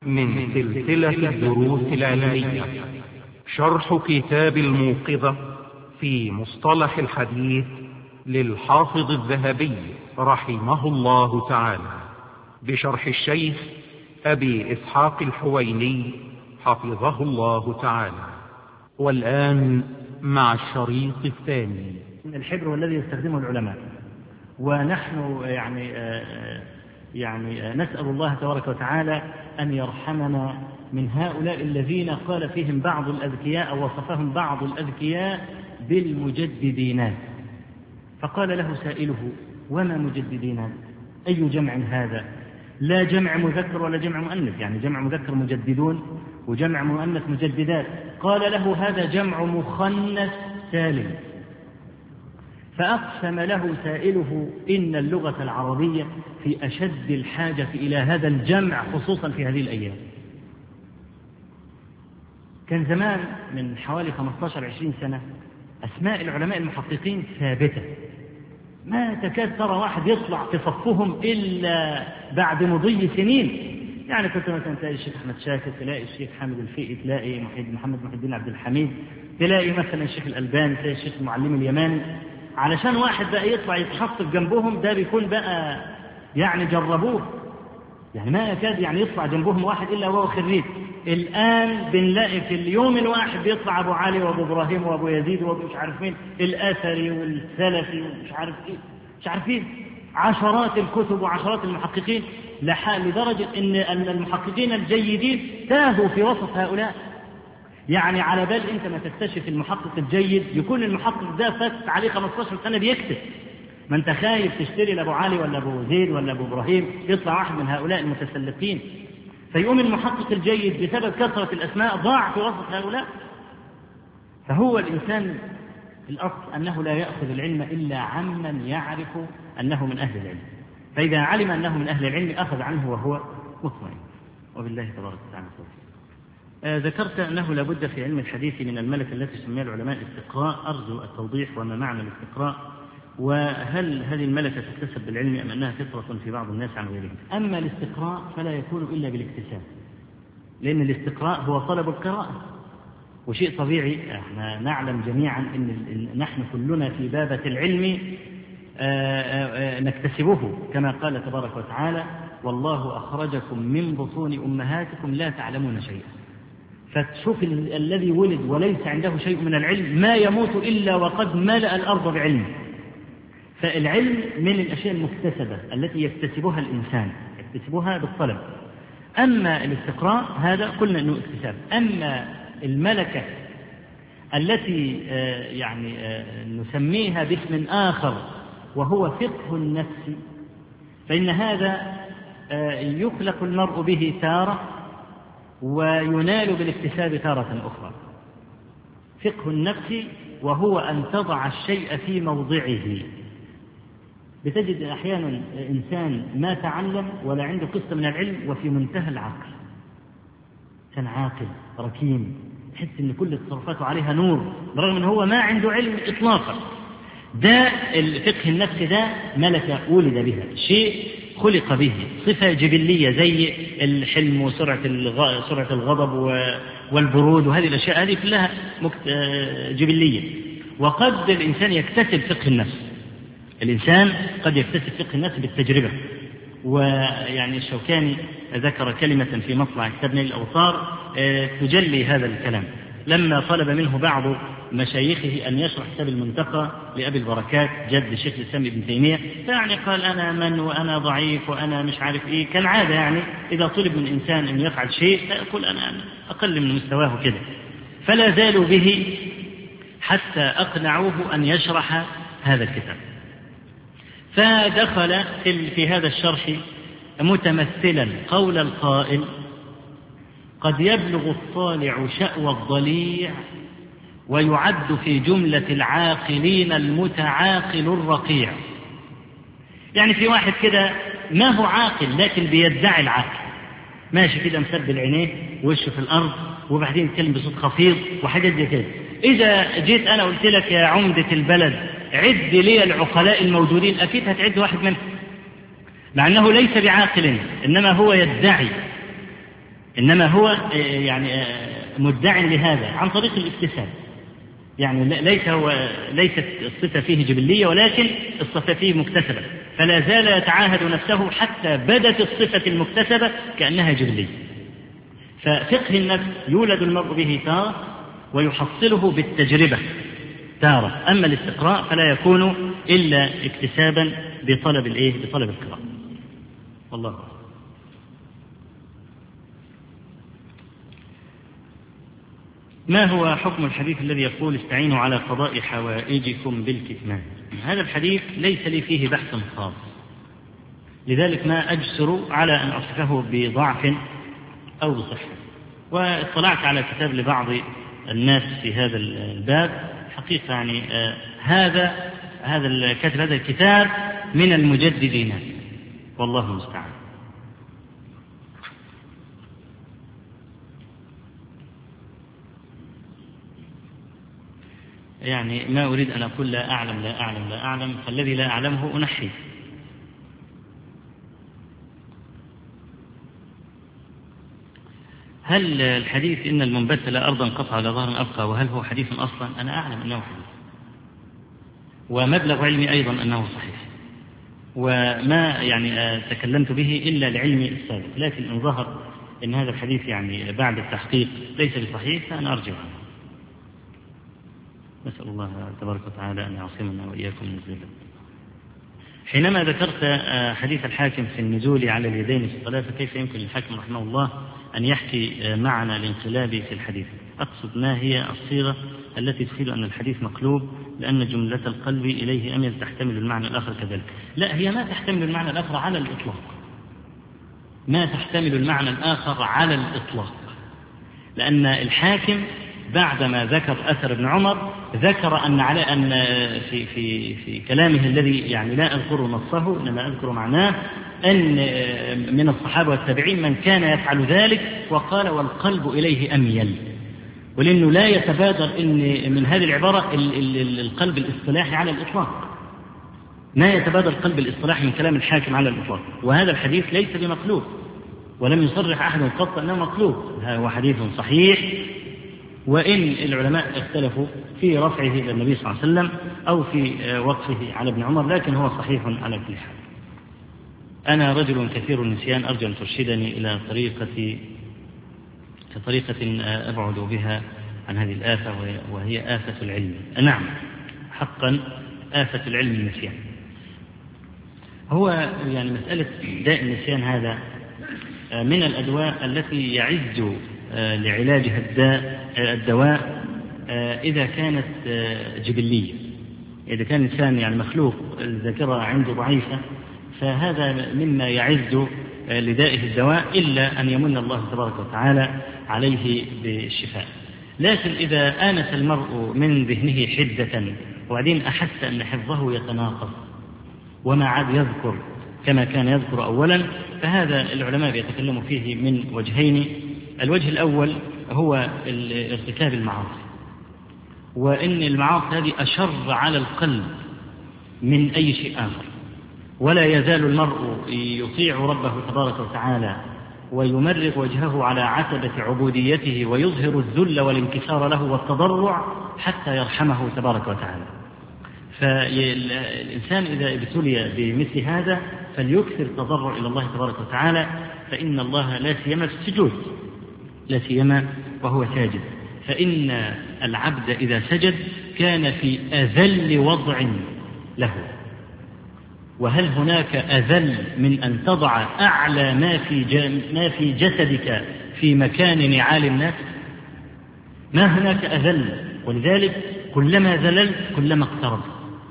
من سلسلة الدروس العلمية شرح كتاب الموقظة في مصطلح الحديث للحافظ الذهبي رحمه الله تعالى بشرح الشيخ أبي إسحاق الحويني حفظه الله تعالى. والآن مع الشريط الثاني. الحبر والذي يستخدمه العلماء، ونحن يعني نسأل الله تبارك وتعالى أن يرحمنا من هؤلاء الذين قال فيهم بعض الأذكياء أو وصفهم بعض الأذكياء بالمجددين. فقال له سائله: وما مجددين؟ أي جمع هذا؟ لا جمع مذكر ولا جمع مؤنث، يعني جمع مذكر مجددون وجمع مؤنث مجددات. قال له: هذا جمع مخنث سالم. فأقسم له سائله: إن اللغة العربية في أشد الحاجة إلى هذا الجمع خصوصا في هذه الأيام. كان زمان من حوالي 15-20 سنة أسماء العلماء المحققين ثابتة، ما تكاد ترى واحد يطلع في صفهم إلا بعد مضي سنين. يعني كنت مثلا تلاقي الشيخ أحمد شاكر، تلاقي الشيخ حامد الفقي، تلاقي محمد محي الدين عبد الحميد، تلاقي مثلا الشيخ الألباني، تلاقي الشيخ المعلم اليماني. علشان واحد بقى يطلع يتحط جنبهم ده بيكون بقى يعني جربوه، يعني ما يكاد يعني يطلع جنبهم واحد إلا وهو خريج. الآن بنلاقي في اليوم الواحد بيطلع أبو علي وأبو إبراهيم وأبو يزيد وأبو مش عارف مين، الأثري والسلفي ومش عارف إيه، مش عارفين، عشرات الكتب وعشرات المحققين، لدرجة إن المحققين الجيدين تاهوا في وسط هؤلاء. يعني على بال أنت ما تكتشف المحقق الجيد يكون المحقق ده فات عليه 15 سنة بيكتب. ما أنت خايف تشتري لأبو علي ولا أبو زيد ولا أبو إبراهيم يطلع واحد من هؤلاء المتسلقين، فيقوم المحقق الجيد بسبب كثرة الأسماء ضاع في وسط هؤلاء. فهو الإنسان الأصل أنه لا يأخذ العلم إلا عمن يعرف أنه من أهل العلم، فإذا علم أنه من أهل العلم أخذ عنه وهو مطمئن. وبالله تبارك وتعالى. ذكرت أنه لابد في علم الحديث من الملكة التي سميها العلماء الاستقراء. أرجو التوضيح وما معنى الاستقراء، وهل هذه الملكة تكتسب بالعلم أم أنها فطرة في بعض الناس عن غيرهم؟ أما الاستقراء فلا يكون إلا بالاكتساب، لأن الاستقراء هو طلب القراءة، وشيء طبيعي. احنا نعلم جميعا أن نحن كلنا في بابة العلم نكتسبه، كما قال تبارك وتعالى: والله أخرجكم من بطون أمهاتكم لا تعلمون شيئا. فتشوف الذي ولد وليس عنده شيء من العلم ما يموت إلا وقد ملأ الأرض بعلم. فالعلم من الأشياء المكتسبة التي يكتسبها الإنسان، يكتسبها بالطلب. أما الاستقراء هذا قلنا أنه اكتساب. أما الملكة التي نسميها باسم آخر وهو فقه النفس، فإن هذا يخلق المرء به تارة وينال بالاكتساب تارة أخرى. فقه النفس وهو أن تضع الشيء في موضعه. بتجد أحيانا إنسان ما تعلم ولا عنده قسط من العلم وفي منتهى العقل، كان عاقل ركيم، تحس إن كل تصرفاته عليها نور برغم أنه هو ما عنده علم إطلاقا. ده الفقه النفس، ده ملكة ولد بها، شيء خلق به، صفة جبلية زي الحلم وسرعة الغضب والبرود، وهذه الأشياء هذه كلها جبلية. وقد الإنسان يكتسب فقه النفس، الإنسان قد يكتسب فقه النفس بالتجربة. ويعني الشوكاني ذكر كلمة في مطلع كتاب نيل الأوطار تجلي هذا الكلام، لما طلب منه بعض مشايخه أن يشرح كتاب المنتقى لأبي البركات جد شيخ الإسلام ابن تيمية، فيعني قال: أنا من وأنا ضعيف وأنا مش عارف إيه، كالعادة يعني إذا طلب من إنسان أن يفعل شيء فيقول أنا أقل من مستواه كده. فلا زالوا به حتى أقنعوه أن يشرح هذا الكتاب. فدخل في هذا الشرح متمثلا قول القائل: قد يبلغ الطالع شأوى الضليع ويعد في جملة العاقلين المتعاقل الرقيع. يعني في واحد كده ما هو عاقل لكن بيدعي العقل، ماشي كده مسبل عينيه ووشه في الأرض وبعدين يتكلم بصوت خفيض وحاجات زي كده. إذا جيت أنا قلت لك يا عمدة البلد عد لي العقلاء الموجودين، أكيد هتعد واحد منهم، مع أنه ليس بعاقل إنما هو يدعي. إنما هو يعني مدع لهذا عن طريق الاكتساب، يعني ليست الصفة فيه جبلية، ولكن الصفة فيه مكتسبة، فلا زال يتعاهد نفسه حتى بدت الصفة المكتسبة كأنها جبلية. ففقه النفس يولد المرء به تارة ويحصله بالتجربة تارة، أما الاستقراء فلا يكون إلا اكتسابا بطلب القراءة. والله أعلم. ما هو حكم الحديث الذي يقول استعينوا على قضاء حوائجكم بالكتمان؟ هذا الحديث ليس لي فيه بحث خاص، لذلك ما أجسر على أن أصفه بضعف أو بصحة. واطلعت على كتاب لبعض الناس في هذا الباب، حقيقة يعني هذا الكتاب من المجددين، والله المستعان. يعني ما أريد أن أقول لا أعلم، فالذي لا أعلمه أنحيه. هل الحديث إن المنبت لا أرضا قطع على ظهر أبقى، وهل هو حديث أصلا؟ أنا أعلم أنه حديث، ومبلغ علمي أيضا أنه صحيح، وما يعني تكلمت به إلا لعلمي السابق، لكن إن ظهر أن هذا الحديث يعني بعد التحقيق ليس بصحيح فأنا أرجع عنه. نسأل الله تبارك وتعالى أن يعصمنا وإياكم من الزلل. حينما ذكرت حديث الحاكم في النزول على اليدين في الصلاة، فكيف يمكن للحاكم رحمه الله أن يحكي معنى الانقلاب في الحديث؟ أقصد ما هي الصيغة التي تفيد أن الحديث مقلوب، لأن جملة القلب إليه أميل تحتمل المعنى الآخر كذلك. لا، هي ما تحتمل المعنى الآخر على الإطلاق، ما تحتمل المعنى الآخر على الإطلاق، لأن الحاكم بعدما ذكر أثر ابن عمر ذكر أن في كلامه الذي يعني لا أذكر نصه إنما أذكر معناه، أن من الصحابة والتابعين من كان يفعل ذلك، وقال والقلب إليه أميل، ولأنه لا يتبادر إن من هذه العبارة القلب الاصطلاحي على الإطلاق، ما يتبادر القلب الاصطلاحي من كلام الحاكم على الإطلاق. وهذا الحديث ليس بمقلوب، ولم يصرح أحد قط أنه مقلوب، هو حديث صحيح، وإن العلماء اختلفوا في رفعه إلى النبي صلى الله عليه وسلم أو في وقفه على ابن عمر، لكن هو صحيح على كل حال. أنا رجل كثير النسيان، أرجو أن ترشدني إلى طريقة أبعد بها عن هذه الآفة، وهي آفة العلم. نعم حقا آفة العلم النسيان. هو يعني مسألة داء النسيان هذا من الأدواء التي يعز لعلاجها الدواء إذا كانت جبلية. إذا كان الإنسان يعني مخلوق الذاكرة عنده ضعيفة، فهذا مما يعز لدائه الدواء، إلا أن يمن الله تبارك وتعالى عليه بالشفاء. لكن إذا آنس المرء من ذهنه حدة وبعدين أحس أن حفظه يتناقص وما عاد يذكر كما كان يذكر أولا، فهذا العلماء يتكلموا فيه من وجهين. الوجه الأول هو ارتكاب المعاصي، وإن المعاصي هذه أشر على القلب من أي شيء آخر، ولا يزال المرء يطيع ربه تبارك وتعالى ويمرغ وجهه على عتبة عبوديته ويظهر الذل والانكسار له والتضرع حتى يرحمه تبارك وتعالى. فالإنسان إذا ابتلي بمثل هذا فليكثر التضرع إلى الله تبارك وتعالى، فإن الله لا سيما في السجود، لا سيما وهو ساجد، فإن العبد إذا سجد كان في أذل وضع له. وهل هناك أذل من أن تضع أعلى ما في جسدك في مكان نعال الناس؟ ما هناك أذل. ولذلك كلما ذللت كلما اقتربت،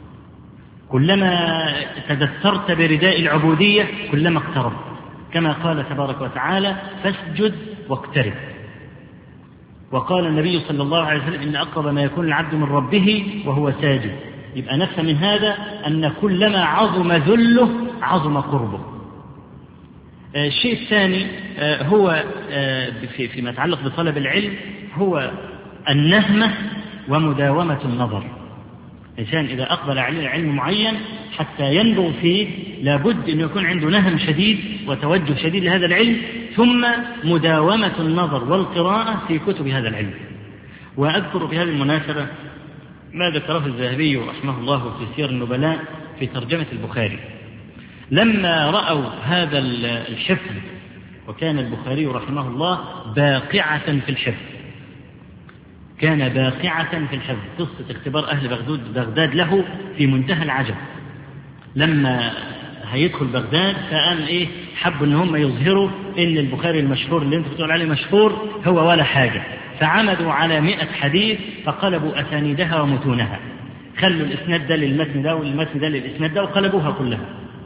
كلما تدثرت برداء العبودية كلما اقتربت، كما قال تبارك وتعالى فاسجد واقترب. وقال النبي صلى الله عليه وسلم إن أقرب ما يكون العبد من ربه وهو ساجد. يبقى نفهم من هذا أن كلما عظم ذله عظم قربه. الشيء الثاني هو فيما يتعلق بطلب العلم هو النهمة ومداومة النظر. الإنسان إذا أقبل على علم معين حتى ينبغ فيه لابد أن يكون عنده نهم شديد وتوجه شديد لهذا العلم، ثم مداومة النظر والقراءة في كتب هذا العلم. وأذكر في هذه المناسبة ما ذكره الذهبي رحمه الله في سير النبلاء في ترجمة البخاري، لما رأوا هذا الحفظ، وكان البخاري رحمه الله باقعة في الحفظ، كان باقعة في الحفظ. قصة اختبار أهل بغداد له في منتهى العجب. لما هيدخل بغداد فقام حبوا ان هم يظهروا ان البخاري المشهور اللي انت بتقول عليه مشهور هو ولا حاجة، فعمدوا على 100 حديث فقلبوا أسانيدها ومتونها، خلوا الإسناد ده للمتن ده والمتن ده للإسناد ده وقلبوها كلها،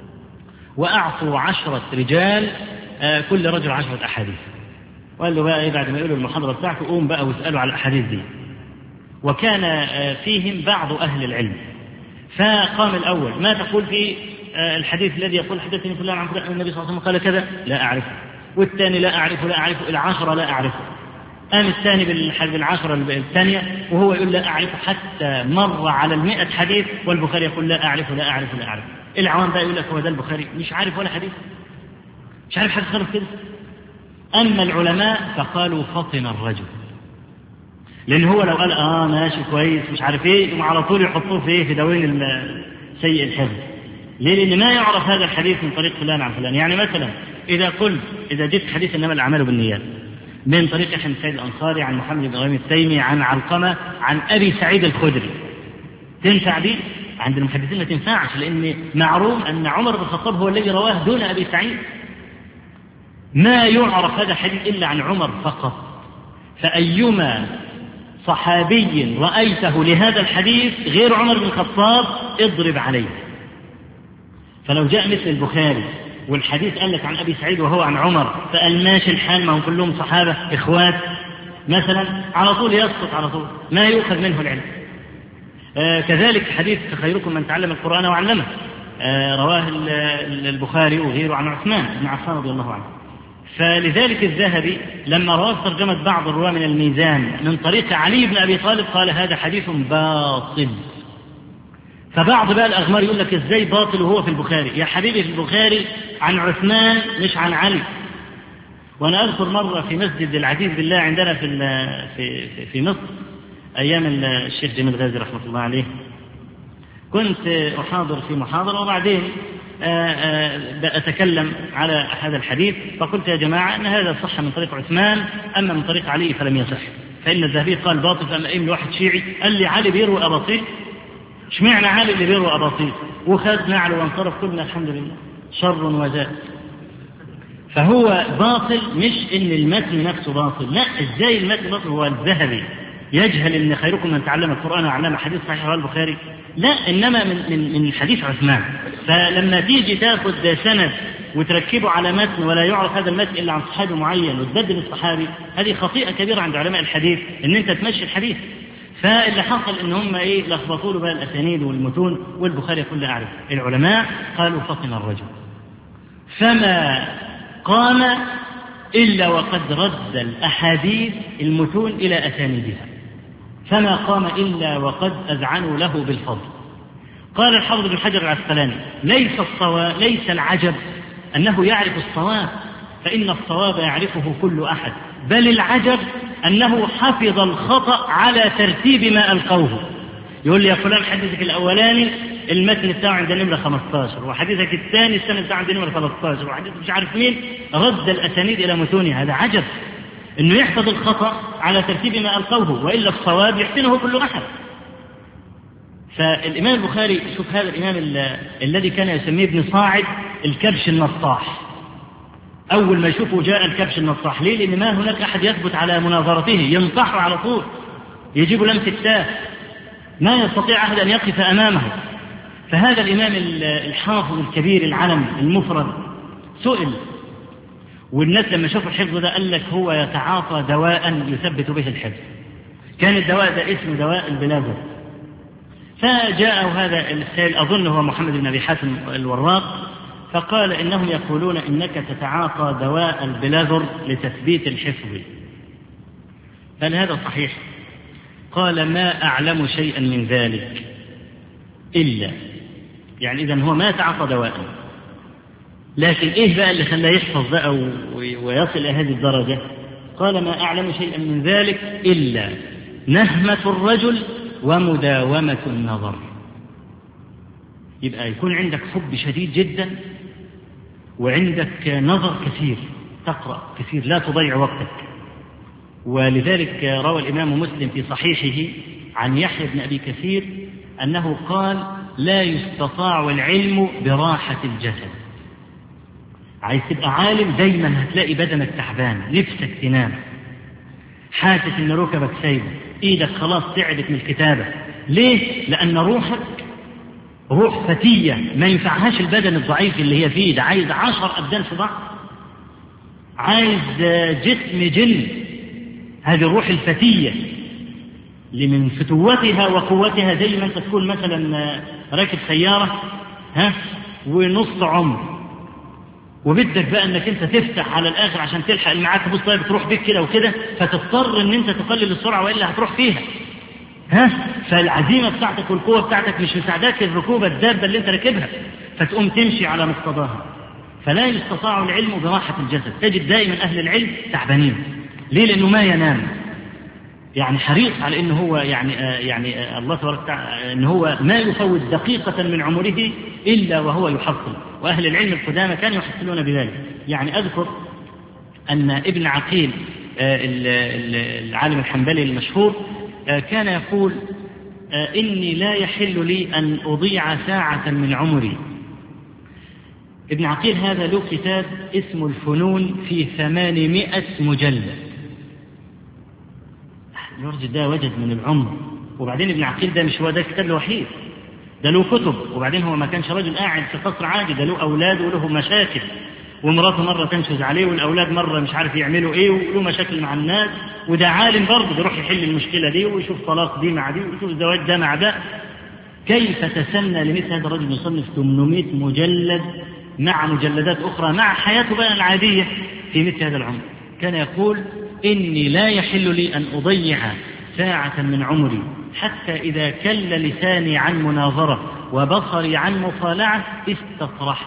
وأعطوا 10 رجال كل رجل 10 أحاديث، وقال له بقى بعد ما يقولوا المحاضرة بتاعته قوم بقى واسألوا على الأحاديث دي. وكان فيهم بعض أهل العلم، فقام الأول: ما تقول في الحديث الذي يقول حدثني فلان عن فلان النبي صلى الله عليه وسلم قال كذا؟ لا أعرفه. والثاني: لا أعرفه لا أعرفه. 10 لا أعرفه. قام الثاني بالعشرة الثانية وهو يقول لا أعرفه، حتى مر على 100 حديث والبخاري يقول لا أعرفه لا أعرفه لا أعرفه. العوام بقى يقول لك هو ده البخاري مش عارف ولا حديث، مش عارف حديث خالص كده. أما العلماء فقالوا فطن الرجل، لأن هو لو قال ماشي كويس مش عارف ايه على طول يحطوه في دواوين سيء الحفظ. ليه؟ لأن ما يعرف هذا الحديث من طريق فلان عن فلان. يعني مثلا إذا جئت حديث إنما الأعمال بالنيات من طريق يحيى بن سعيد الأنصاري عن محمد بن إبراهيم التيمي عن علقمة عن أبي سعيد الخدري، تنفع دي؟ عند المحدثين ما تنفعش، لأن معروف أن عمر بن الخطاب هو الذي رواه دون أبي سعيد. ما يعرف هذا الحديث إلا عن عمر فقط. فأيما صحابي رأيته لهذا الحديث غير عمر بن الخطاب اضرب عليه. فلو جاء مثل البخاري والحديث قال لك عن أبي سعيد وهو عن عمر، فقال ماشي الحال، ما هم كلهم صحابة إخوات مثلا، على طول يسقط، على طول ما يؤخذ منه العلم. كذلك حديث خيركم من تعلم القرآن وعلمه، رواه البخاري وغيره عن عثمان بن عفان رضي الله عنه. فلذلك الذهبي لما رواه ترجمة بعض الرواة من الميزان من طريق علي بن أبي طالب قال هذا حديث باطل. فبعض بقى الأغمار يقول لك ازاي باطل وهو في البخاري؟ يا حبيبي في البخاري عن عثمان مش عن علي. وأنا أذكر مرة في مسجد العزيز بالله عندنا في مصر أيام الشيخ جميل غازي رحمة الله عليه، كنت أحاضر في محاضرة وبعدين أتكلم على هذا الحديث، فقلت يا جماعة أن هذا صح من طريق عثمان، أما من طريق علي فلم يصح، فإن الذهبي قال باطل. فأما إيه من واحد شيعي قال لي علي بيروي أباطيل، اشمعنى علي اللي بيروي أباطيل؟ وخذ نعله وانصرف، كلنا الحمد لله شر وزاد. فهو باطل، مش إن المتن نفسه باطل، لا، إزاي المتن باطل؟ هو الذهبي يجهل إن خيركم من تعلم القرآن وعلم حديث صحيح رواه البخاري؟ لا، إنما من حديث عثمان. فلما تيجي تاخذ سند وتركبه على متن ولا يعرف هذا المتن إلا عن صحابي معين وتبدل الصحابي، هذه خطيئة كبيرة عند علماء الحديث إن أنت تمشي الحديث. فاللي حصل إن هم لخبطوا له بقى الأسانيد والمتون، والبخاري كله أعرف. العلماء قالوا فطن الرجل، فما قام إلا وقد رد الأحاديث المتون إلى أسانيدها، فما قام إلا وقد أذعنوا له بالفضل. قال الحافظ بن حجر العسقلاني ليس العجب أنه يعرف الصواب، فإن الصواب يعرفه كل أحد، بل العجب أنه حفظ الخطأ على ترتيب ما ألقوه. يقول لي يا فلان حديثك الأولاني المتن بتاعه عند نمرة 15، وحديثك الثاني السنة بتاعه عند نمرة 13، وحديث مش عارف مين، رد الأسانيد إلى متونها. هذا عجب إنه يحفظ الخطأ على ترتيب ما ألقوه، وإلا الصواب يحسنه كل أحد. فالإمام البخاري، شوف هذا الإمام الذي كان يسميه ابن صاعد الكبش النطاح، أول ما يشوفه جاء الكبش النطاح. ليه؟ لأن ما هناك أحد يثبت على مناظرته، ينطحه على طول، يجيب لمس التاه، ما يستطيع أحد أن يقف أمامه. فهذا الإمام الحافظ الكبير العلم المفرد سئل، والناس لما شافوا الحفظ ده قال لك هو يتعاطى دواء يثبت به الحفظ. كان الدواء ده اسمه دواء البلازر. فجاءه هذا السائل، أظن هو محمد بن أبي حاتم الوراق، فقال إنهم يقولون إنك تتعاطى دواء البلازر لتثبيت الحفظ، هل هذا صحيح؟ قال ما أعلم شيئا من ذلك إلا، يعني إذن هو ما تعاطى دواء، لكن إيه بقى اللي خلاه يحفظ بقى ويصل إلى هذه الدرجة؟ قال ما أعلم شيئا من ذلك إلا نهمة الرجل ومداومة النظر. يبقى يكون عندك حب شديد جدا وعندك نظر كثير، تقرأ كثير، لا تضيع وقتك. ولذلك روى الإمام مسلم في صحيحه عن يحيى بن أبي كثير أنه قال لا يستطاع العلم براحة الجسد. عايز تبقى عالم دايما هتلاقي بدنك تعبان، نفسك تنام، حاسس ان ركبك سايبه، ايدك خلاص تعبت من الكتابة. ليه؟ لأن روحك روح فتية، ما ينفعهاش البدن الضعيف اللي هي فيه ده، عايز 10 أبدان في بعض، عايز جسم جن. هذه الروح الفتية اللي من فتوتها وقوتها زي ما انت تكون مثلا راكب سيارة ونص عمر، وبدك بقى انك انت تفتح على الاخر عشان تلحق اللي معاك، تبص طيب تروح بيك كده وكده، فتضطر ان انت تقلل السرعة والا هتروح فيها. فالعزيمة بتاعتك والقوة بتاعتك مش مساعداك الركوبة الدابة اللي انت راكبها، فتقوم تمشي على مقتضاها. فلا يستطاع العلم براحة الجسد. تجد دائما أهل العلم تعبانين. ليه؟ لأنه ما ينام، يعني حريص على أنه هو يعني الله تبارك وتعالى أنه هو ما يفوت دقيقة من عمره إلا وهو يحصل. وأهل العلم القدامى كانوا يحصلون بذلك. يعني أذكر أن ابن عقيل العالم الحنبلي المشهور كان يقول إني لا يحل لي أن أضيع ساعة من عمري. ابن عقيل هذا له كتاب اسمه الفنون في 800 مجلد. الرجل ده وجد من العمر. وبعدين ابن عقيل ده مش هو ده الكتاب الوحيد، ده له كتب. وبعدين هو ما كانش رجل قاعد في قصر عادي، ده له أولاد وله مشاكل، ومراته مرة تنشز عليه، والأولاد مرة مش عارف يعملوا إيه، وله مشاكل مع الناس. وده عالم برضه بيروح يحل المشكلة دي، ويشوف طلاق دي مع دي، ويشوف الزواج ده مع ده. كيف تسنى لمثل هذا الرجل يصنف 800 مجلد مع مجلدات أخرى مع حياته بقى العادية في مثل هذا العمر؟ كان يقول إني لا يحل لي أن أضيع ساعة من عمري حتى إذا كل لساني عن مناظرة وبصري عن مطالعة استطرحت،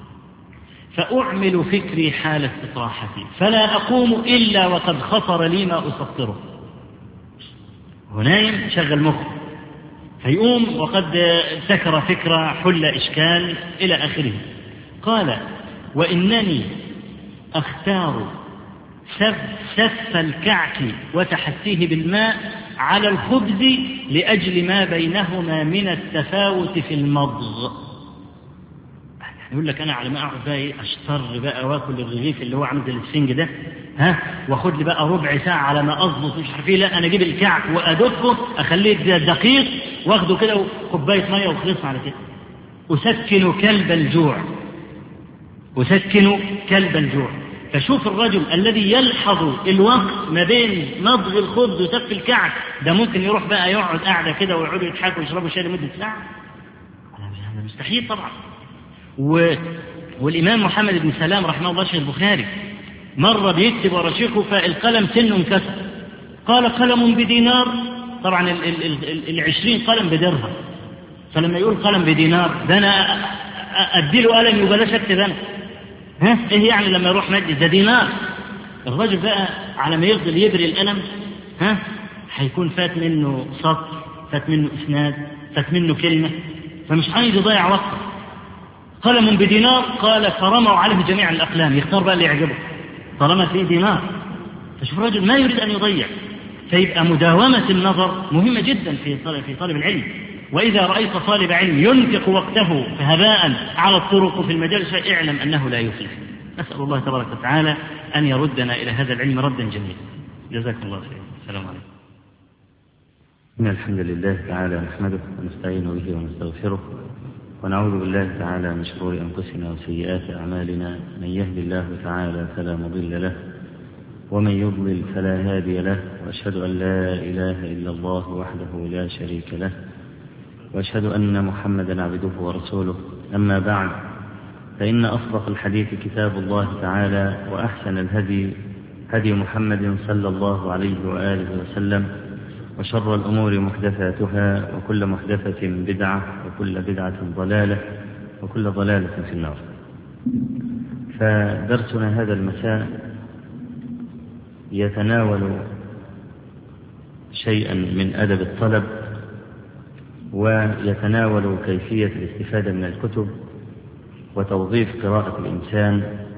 فأعمل فكري حال استطراحتي، فلا أقوم إلا وقد خطر لي ما أسطره. ونايم شغل مخه، فيقوم وقد ابتكر فكرة حل إشكال إلى آخره. قال وإنني أختار سف الكعك وتحسيه بالماء على الخبز لأجل ما بينهما من التفاوت في المضغ. يقول لك أنا على ما أقعد بقى أشتر بقى وآكل الرغيف اللي هو عامل زي السنج ده واخد لي بقى ربع ساعة على ما أضبط مش عارف إيه، لا أنا أجيب الكعك وأدقه أخليه دقيق واخده كده وكوباية مية وخلصنا على كده. أسكن كلب الجوع، أسكن كلب الجوع. فشوف الرجل الذي يلحظ الوقت ما بين مضغ الخبز وسف الكعك، ده ممكن يروح بقى يقعد قاعدة كده ويقعدوا يضحكوا ويشربوا شاي لمدة ساعة؟ هذا مستحيل طبعا. والإمام محمد بن سلام رحمه الله شيخ البخاري مرة بيكتب ورا شيخه فالقلم سنه انكسر، قال قلم بدينار، طبعا 20 قلم بدرهم، فلما يقول قلم بدينار ده أنا أديله قلم يبلاش أكتب أنا، إيه يعني لما يروح مجلس ده دينار؟ الرجل بقى على ما يفضل يبري القلم هيكون فات منه سطر، فات منه إسناد، فات منه كلمة، فمش عايز يضيع وقته. قلم بدينار، قال فرموا عليه جميع الأقلام، يختار بقى اللي يعجبه طالما فيه دينار. فشوف الرجل ما يريد أن يضيع. فيبقى مداومة النظر مهمة جدا في طالب العلم. وإذا رأيت طالب علم ينفق وقته هباء على الطرق في المجال اعلم أنه لا يفلح. نسأل الله تبارك وتعالى أن يردنا إلى هذا العلم ردا جميلا. جزاكم الله خير. السلام عليكم. إن الحمد لله تعالى نحمده ونستعين به ونستغفره ونعوذ بالله تعالى من شرور أنفسنا وسيئات أعمالنا. من يهد الله تعالى فلا مضل له ومن يضلل فلا هادي له، وأشهد أن لا إله إلا الله وحده لا شريك له، وأشهد أن محمدا عبده ورسوله. أما بعد، فإن أصدق الحديث كتاب الله تعالى، وأحسن الهدي هدي محمد صلى الله عليه وآله وسلم، وشر الأمور محدثاتها، وكل محدثة بدعة، وكل بدعة ضلالة، وكل ضلالة في النار. فدرسنا هذا المساء يتناول شيئا من أدب الطلب، ويتناول كيفية الاستفادة من الكتب وتوظيف قراءة الإنسان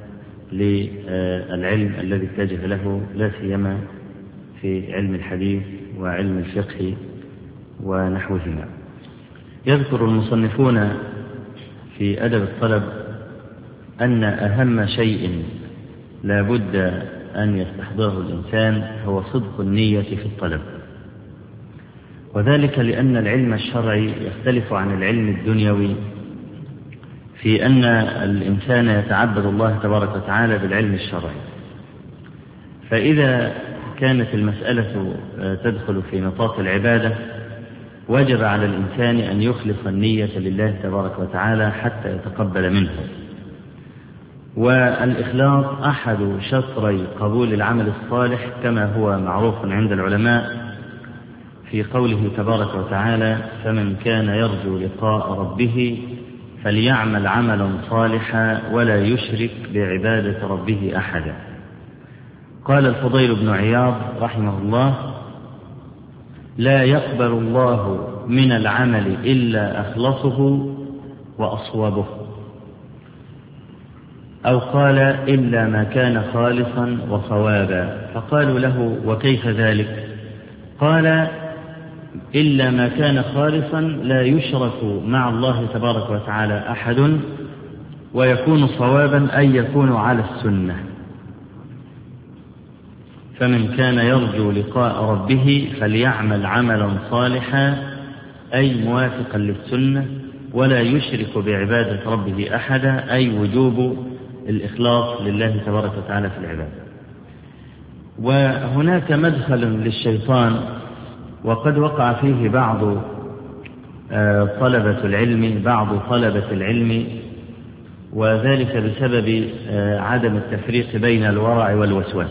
للعلم الذي اتجه له، لا سيما في علم الحديث وعلم الفقه ونحوهما. يذكر المصنفون في أدب الطلب أن أهم شيء لا بد أن يستحضره الإنسان هو صدق النية في الطلب، وذلك لأن العلم الشرعي يختلف عن العلم الدنيوي في أن الإنسان يتعبد الله تبارك وتعالى بالعلم الشرعي، فإذا كانت المسألة تدخل في نطاق العبادة وجب على الإنسان أن يخلص النية لله تبارك وتعالى حتى يتقبل منه. والإخلاص أحد شطري قبول العمل الصالح كما هو معروف عند العلماء في قوله تبارك وتعالى: فمن كان يرجو لقاء ربه فليعمل عملا صالحا ولا يشرك بعبادة ربه أحدا. قال الفضيل بن عياض رحمه الله: لا يقبل الله من العمل إلا أخلصه وأصوبه، أو قال: إلا ما كان خالصا وصوابا. فقالوا له: وكيف ذلك؟ قال: إلا ما كان خالصا لا يشرك مع الله تبارك وتعالى أحد، ويكون صوابا أي يكون على السنة. فمن كان يرجو لقاء ربه فليعمل عملا صالحا أي موافقا للسنة، ولا يشرك بعبادة ربه أحدا أي وجوب الإخلاص لله تبارك وتعالى في العبادة. وهناك مدخل للشيطان وقد وقع فيه بعض طلبة العلم، وذلك بسبب عدم التفريق بين الورع والوسواس.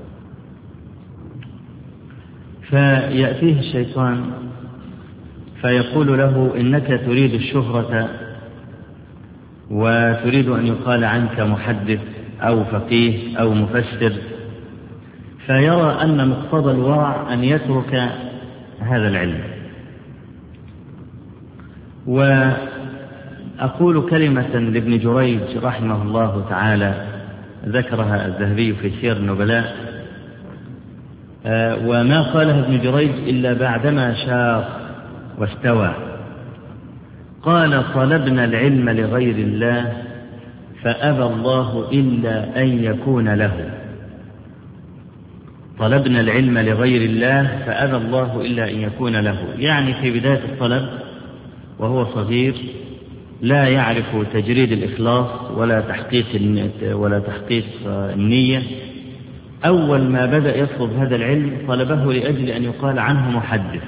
فيأتيه الشيطان فيقول له: إنك تريد الشهرة وتريد أن يقال عنك محدث أو فقيه أو مفسر، فيرى أن مقتضى الورع أن يترك هذا العلم. وأقول كلمة لابن جريج رحمه الله تعالى ذكرها الذهبي في سير النبلاء، وما قالها ابن جريج إلا بعدما شاق واستوى. قال: طلبنا العلم لغير الله فأبى الله إلا أن يكون له. طلبنا العلم لغير الله فأبى الله إلا أن يكون له، يعني في بداية الطلب وهو صغير لا يعرف تجريد الإخلاص ولا تحقيق النية، أول ما بدأ يطلب هذا العلم طلبه لأجل أن يقال عنه محدث،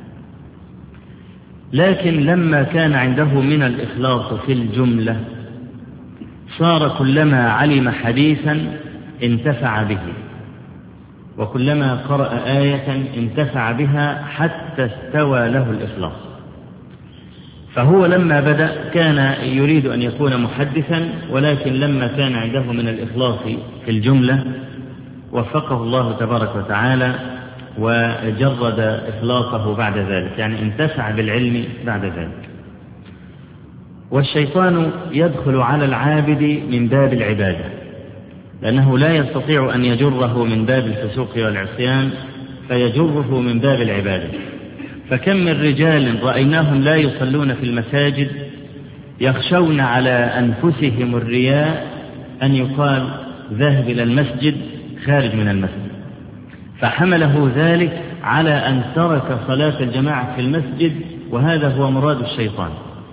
لكن لما كان عنده من الإخلاص في الجملة صار كلما علم حديثا انتفع به، وكلما قرأ آية انتفع بها حتى استوى له الإخلاص. فهو لما بدأ كان يريد أن يكون محدثا، ولكن لما كان عنده من الإخلاص في الجملة وفقه الله تبارك وتعالى وجرد إخلاصه بعد ذلك، يعني انتفع بالعلم بعد ذلك. والشيطان يدخل على العابد من باب العبادة، لأنه لا يستطيع أن يجره من باب الفسوق والعصيان، فيجره من باب العبادة. فكم من رجال رأيناهم لا يصلون في المساجد يخشون على أنفسهم الرياء أن يقال ذاهب إلى المسجد خارج من المسجد، فحمله ذلك على أن ترك صلاة الجماعة في المسجد، وهذا هو مراد الشيطان،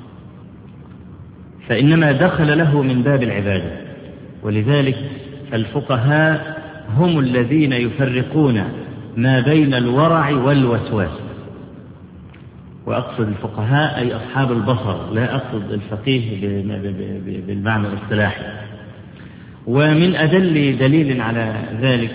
فإنما دخل له من باب العبادة. ولذلك الفقهاء هم الذين يفرقون ما بين الورع والوسواس، وأقصد الفقهاء أي أصحاب البصر، لا أقصد الفقيه بالمعنى الاصطلاحي. ومن أدل دليل على ذلك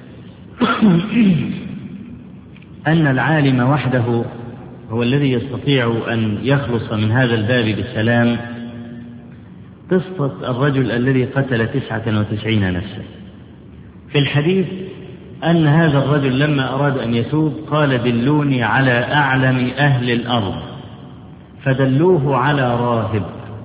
أن العالم وحده هو الذي يستطيع أن يخلص من هذا الباب بالسلام، قصة الرجل الذي قتل 99 نفسا. في الحديث أن هذا الرجل لما أراد أن يتوب قال دلوني على أعلم أهل الأرض، فدلوه على راهب،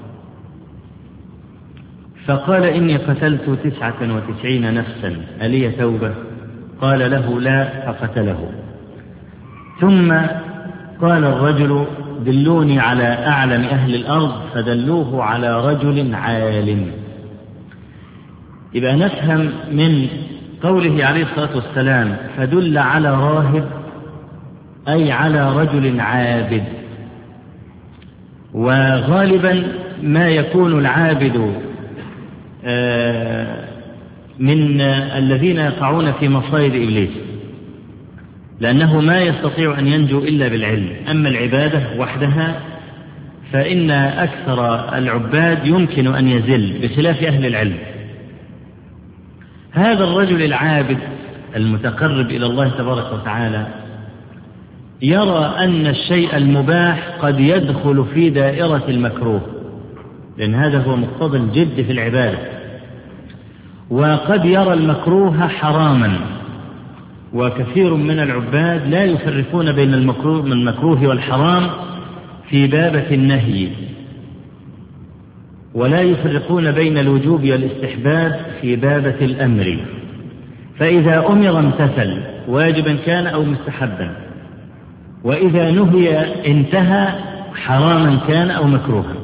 فقال إني قتلت 99 نفسا ألي توبة؟ قال له لا، فقتله. ثم قال الرجل دلوني على أعلم أهل الأرض، فدلوه على رجل عالم. يبقى نفهم من قوله عليه الصلاة والسلام فدل على راهب أي على رجل عابد. وغالبا ما يكون العابد من الذين يقعون في مصائد إبليس، لأنه ما يستطيع أن ينجو إلا بالعلم. أما العبادة وحدها فإن أكثر العباد يمكن أن يزل بخلاف أهل العلم. هذا الرجل العابد المتقرب إلى الله تبارك وتعالى يرى أن الشيء المباح قد يدخل في دائرة المكروه، لأن هذا هو مقتضى الجد في العبادة، وقد يرى المكروه حراما. وكثير من العباد لا يفرقون بين المكروه والحرام في بابة النهي، ولا يفرقون بين الوجوب والاستحباب في بابة الأمر. فإذا أمر امتثل واجبا كان أو مستحبا، وإذا نهي انتهى حراما كان أو مكروها.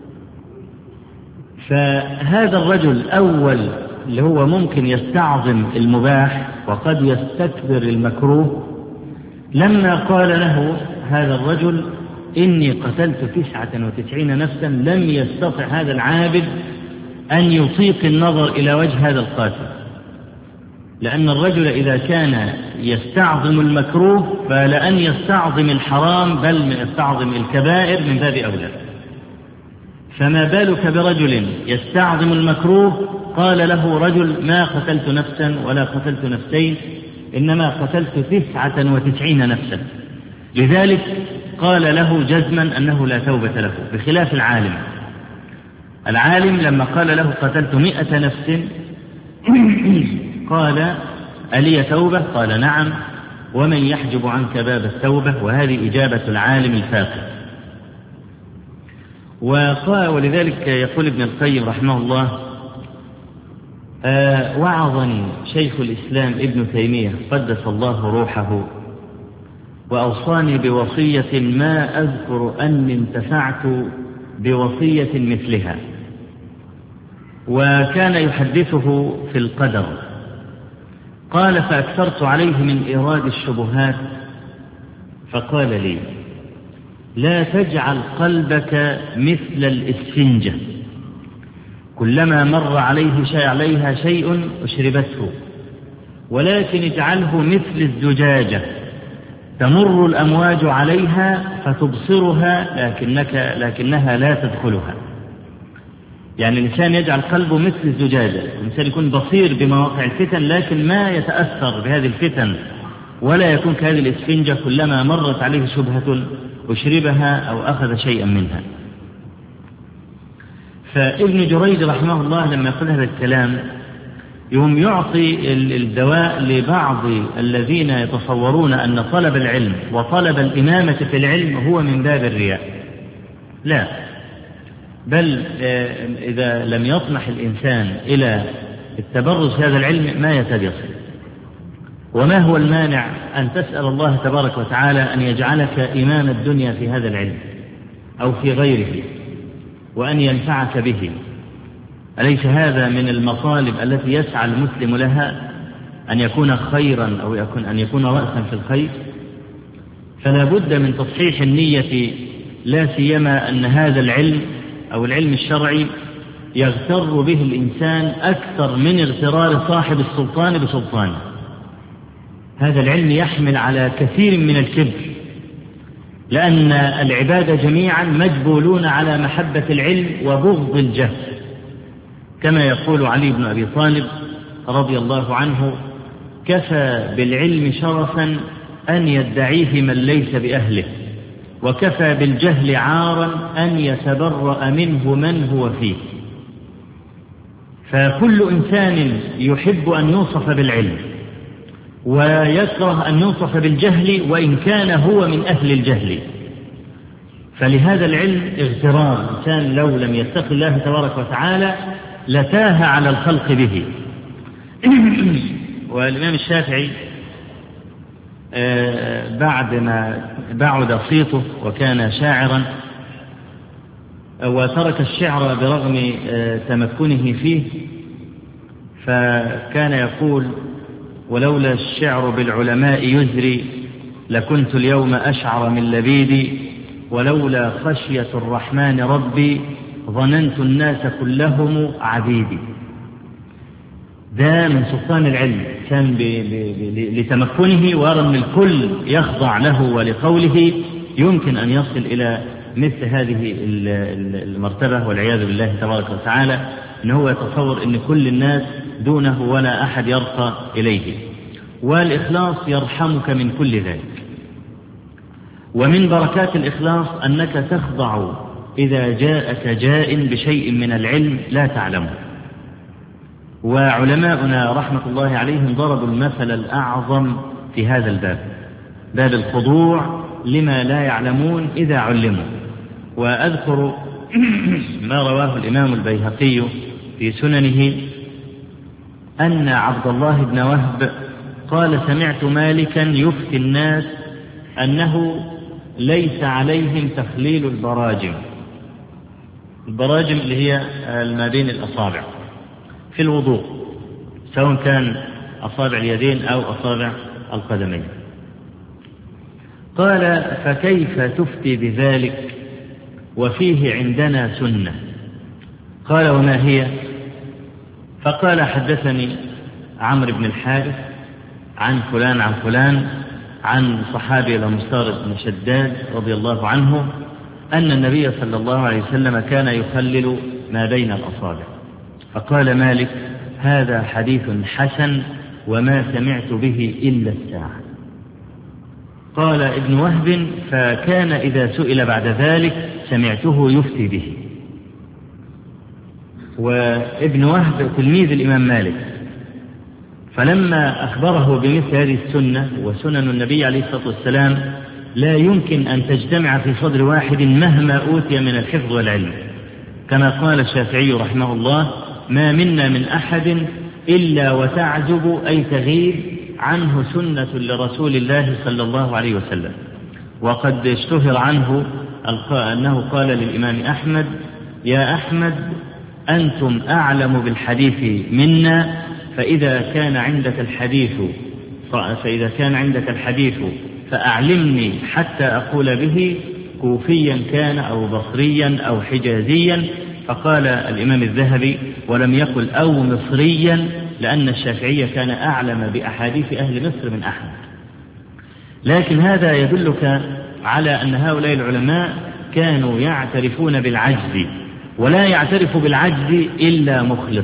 فهذا الرجل أول اللي هو ممكن يستعظم المباح وقد يستكبر المكروه، لما قال له هذا الرجل إني قتلت 99 نفسا لم يستطع هذا العابد أن يطيق النظر إلى وجه هذا القاتل، لأن الرجل إذا كان يستعظم المكروه فلأن يستعظم الحرام بل يستعظم الكبائر من باب أولى. فما بالك برجل يستعظم المكروه؟ قال له رجل ما قتلت نفسا ولا قتلت نفسين، إنما قتلت 99 نفسا. لذلك قال له جزما أنه لا توبة له، بخلاف العالم. العالم لما قال له قتلت 100 نفس قال ألي توبة؟ قال نعم، ومن يحجب عنك باب التوبة؟ وهذه إجابة العالم الفاقه. ولذلك يقول ابن القيم رحمه الله وعظني شيخ الإسلام ابن تيمية قدس الله روحه وأوصاني بوصية ما أذكر أني انتفعت بوصية مثلها. وكان يحدثه في القدر، قال فأكثرت عليه من إيراد الشبهات، فقال لي لا تجعل قلبك مثل الإسفنجة، كلما مر عليها شيء أشربته، ولكن اجعله مثل الزجاجة تمر الأمواج عليها فتبصرها لكنها لا تدخلها. يعني الإنسان يجعل قلبه مثل الزجاجة، الإنسان يكون بصير بمواقع الفتن لكن ما يتأثر بهذه الفتن، ولا يكون كهذه الإسفنجة كلما مرت عليه شبهة أشربها أو أخذ شيئا منها. فابن جريج رحمه الله لما يقول هذا الكلام يوم يعطي الدواء لبعض الذين يتصورون أن طلب العلم وطلب الإمامة في العلم هو من باب الرياء. لا، بل إذا لم يطمح الإنسان إلى التبرز في هذا العلم ما يكاد يصل. وما هو المانع أن تسأل الله تبارك وتعالى أن يجعلك إمام الدنيا في هذا العلم أو في غيره وأن ينفعك به؟ أليس هذا من المطالب التي يسعى المسلم لها، أن يكون خيرا أو أن يكون رأسا في الخير؟ فلا بد من تصحيح النية، لا سيما أن هذا العلم أو العلم الشرعي يغتر به الإنسان أكثر من اغترار صاحب السلطان بسلطانه. هذا العلم يحمل على كثير من الكبر، لأن العباد جميعا مجبولون على محبة العلم وبغض الجهل، كما يقول علي بن أبي طالب رضي الله عنه كفى بالعلم شرفا أن يدعيه من ليس بأهله، وكفى بالجهل عارا أن يتبرأ منه من هو فيه. فكل إنسان يحب أن يوصف بالعلم ويكره أن يوصف بالجهل وإن كان هو من أهل الجهل. فلهذا العلم اغترار، الإنسان لو لم يتق الله تبارك وتعالى لتاه على الخلق به. والإمام الشافعي بعد ما بعد صيته وكان شاعرا وترك الشعر برغم تمكنه فيه، فكان يقول: ولولا الشعر بالعلماء يزري لكنت اليوم أشعر من لبيدي، ولولا خشية الرحمن ربي ظننت الناس كلهم عبيدي. ده من سلطان العلم، كان لتمكنه ويرى أن الكل يخضع له ولقوله يمكن أن يصل إلى مثل هذه المرتبة والعياذ بالله تبارك وتعالى، أنه هو يتصور أن كل الناس دونه ولا أحد يرقى إليه. والإخلاص يرحمك من كل ذلك. ومن بركات الإخلاص أنك تخضع إذا جاءك جاء بشيء من العلم لا تعلمه. وعلماؤنا رحمة الله عليهم ضربوا المثل الأعظم في هذا الباب، باب الخضوع لما لا يعلمون إذا علموا. وأذكر ما رواه الإمام البيهقي في سننه أن عبد الله بن وهب قال: سمعت مالكا يفتي الناس أنه ليس عليهم تخليل البراجم. البراجم اللي هي ما بين الأصابع في الوضوء، سواء كان أصابع اليدين أو أصابع القدمين. قال: فكيف تفتي بذلك وفيه عندنا سنة؟ قال: وما هي؟ فقال: حدثني عمرو بن الحارث عن فلان عن فلان عن صحابي المستار بن شداد رضي الله عنه أن النبي صلى الله عليه وسلم كان يخلل ما بين الأصابع. فقال مالك: هذا حديث حسن وما سمعت به إلا الساعة. قال ابن وهب: فكان إذا سئل بعد ذلك سمعته يفتي به. وابن وهب تلميذ الإمام مالك، فلما أخبره بمثل هذه السنة وسنن النبي عليه الصلاة والسلام لا يمكن أن تجتمع في صدر واحد مهما أوتي من الحفظ والعلم، كما قال الشافعي رحمه الله: ما منا من أحد إلا وتعزب أي تغيب عنه سنة لرسول الله صلى الله عليه وسلم. وقد اشتهر عنه أنه قال للإمام أحمد: يا أحمد أنتم أعلم بالحديث منا، فإذا كان عندك الحديث فأعلمني حتى أقول به، كوفيا كان أو بصريا أو حجازيا. فقال الإمام الذهبي: ولم يقل أو مصريا، لأن الشافعية كان أعلم بأحاديث أهل مصر من أحمد. لكن هذا يدلك على أن هؤلاء العلماء كانوا يعترفون بالعجز، ولا يعترف بالعجز إلا مخلص،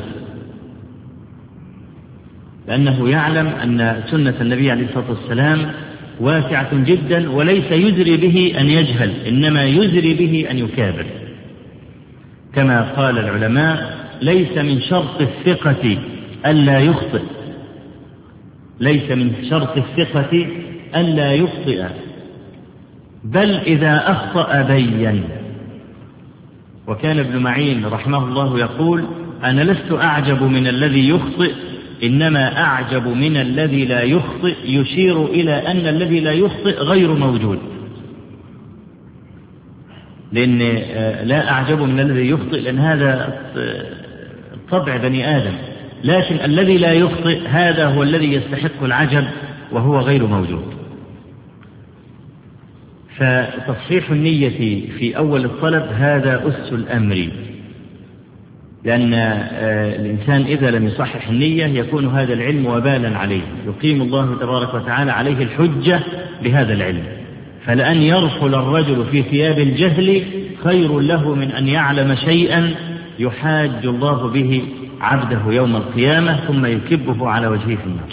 لأنه يعلم أن سنة النبي عليه الصلاة والسلام واسعة جدا، وليس يزري به أن يجهل، إنما يزري به أن يكابر. كما قال العلماء: ليس من شرط الثقة ألا يخطئ، ليس من شرط الثقة ألا يخطئ، بل إذا أخطأ بين. وكان ابن معين رحمه الله يقول: أنا لست أعجب من الذي يخطئ، إنما أعجب من الذي لا يخطئ، يشير إلى أن الذي لا يخطئ غير موجود. لأن لا أعجب من الذي يخطئ لأن هذا طبع بني آدم، لكن الذي لا يخطئ هذا هو الذي يستحق العجب وهو غير موجود. فتصحيح النية في أول الطلب هذا أس الأمر، لأن الإنسان إذا لم يصحح النية يكون هذا العلم وبالا عليه، يقيم الله تبارك وتعالى عليه الحجة بهذا العلم. فلأن يرفل الرجل في ثياب الجهل خير له من أن يعلم شيئا يحاج الله به عبده يوم القيامة ثم يكبه على وجهه في النار.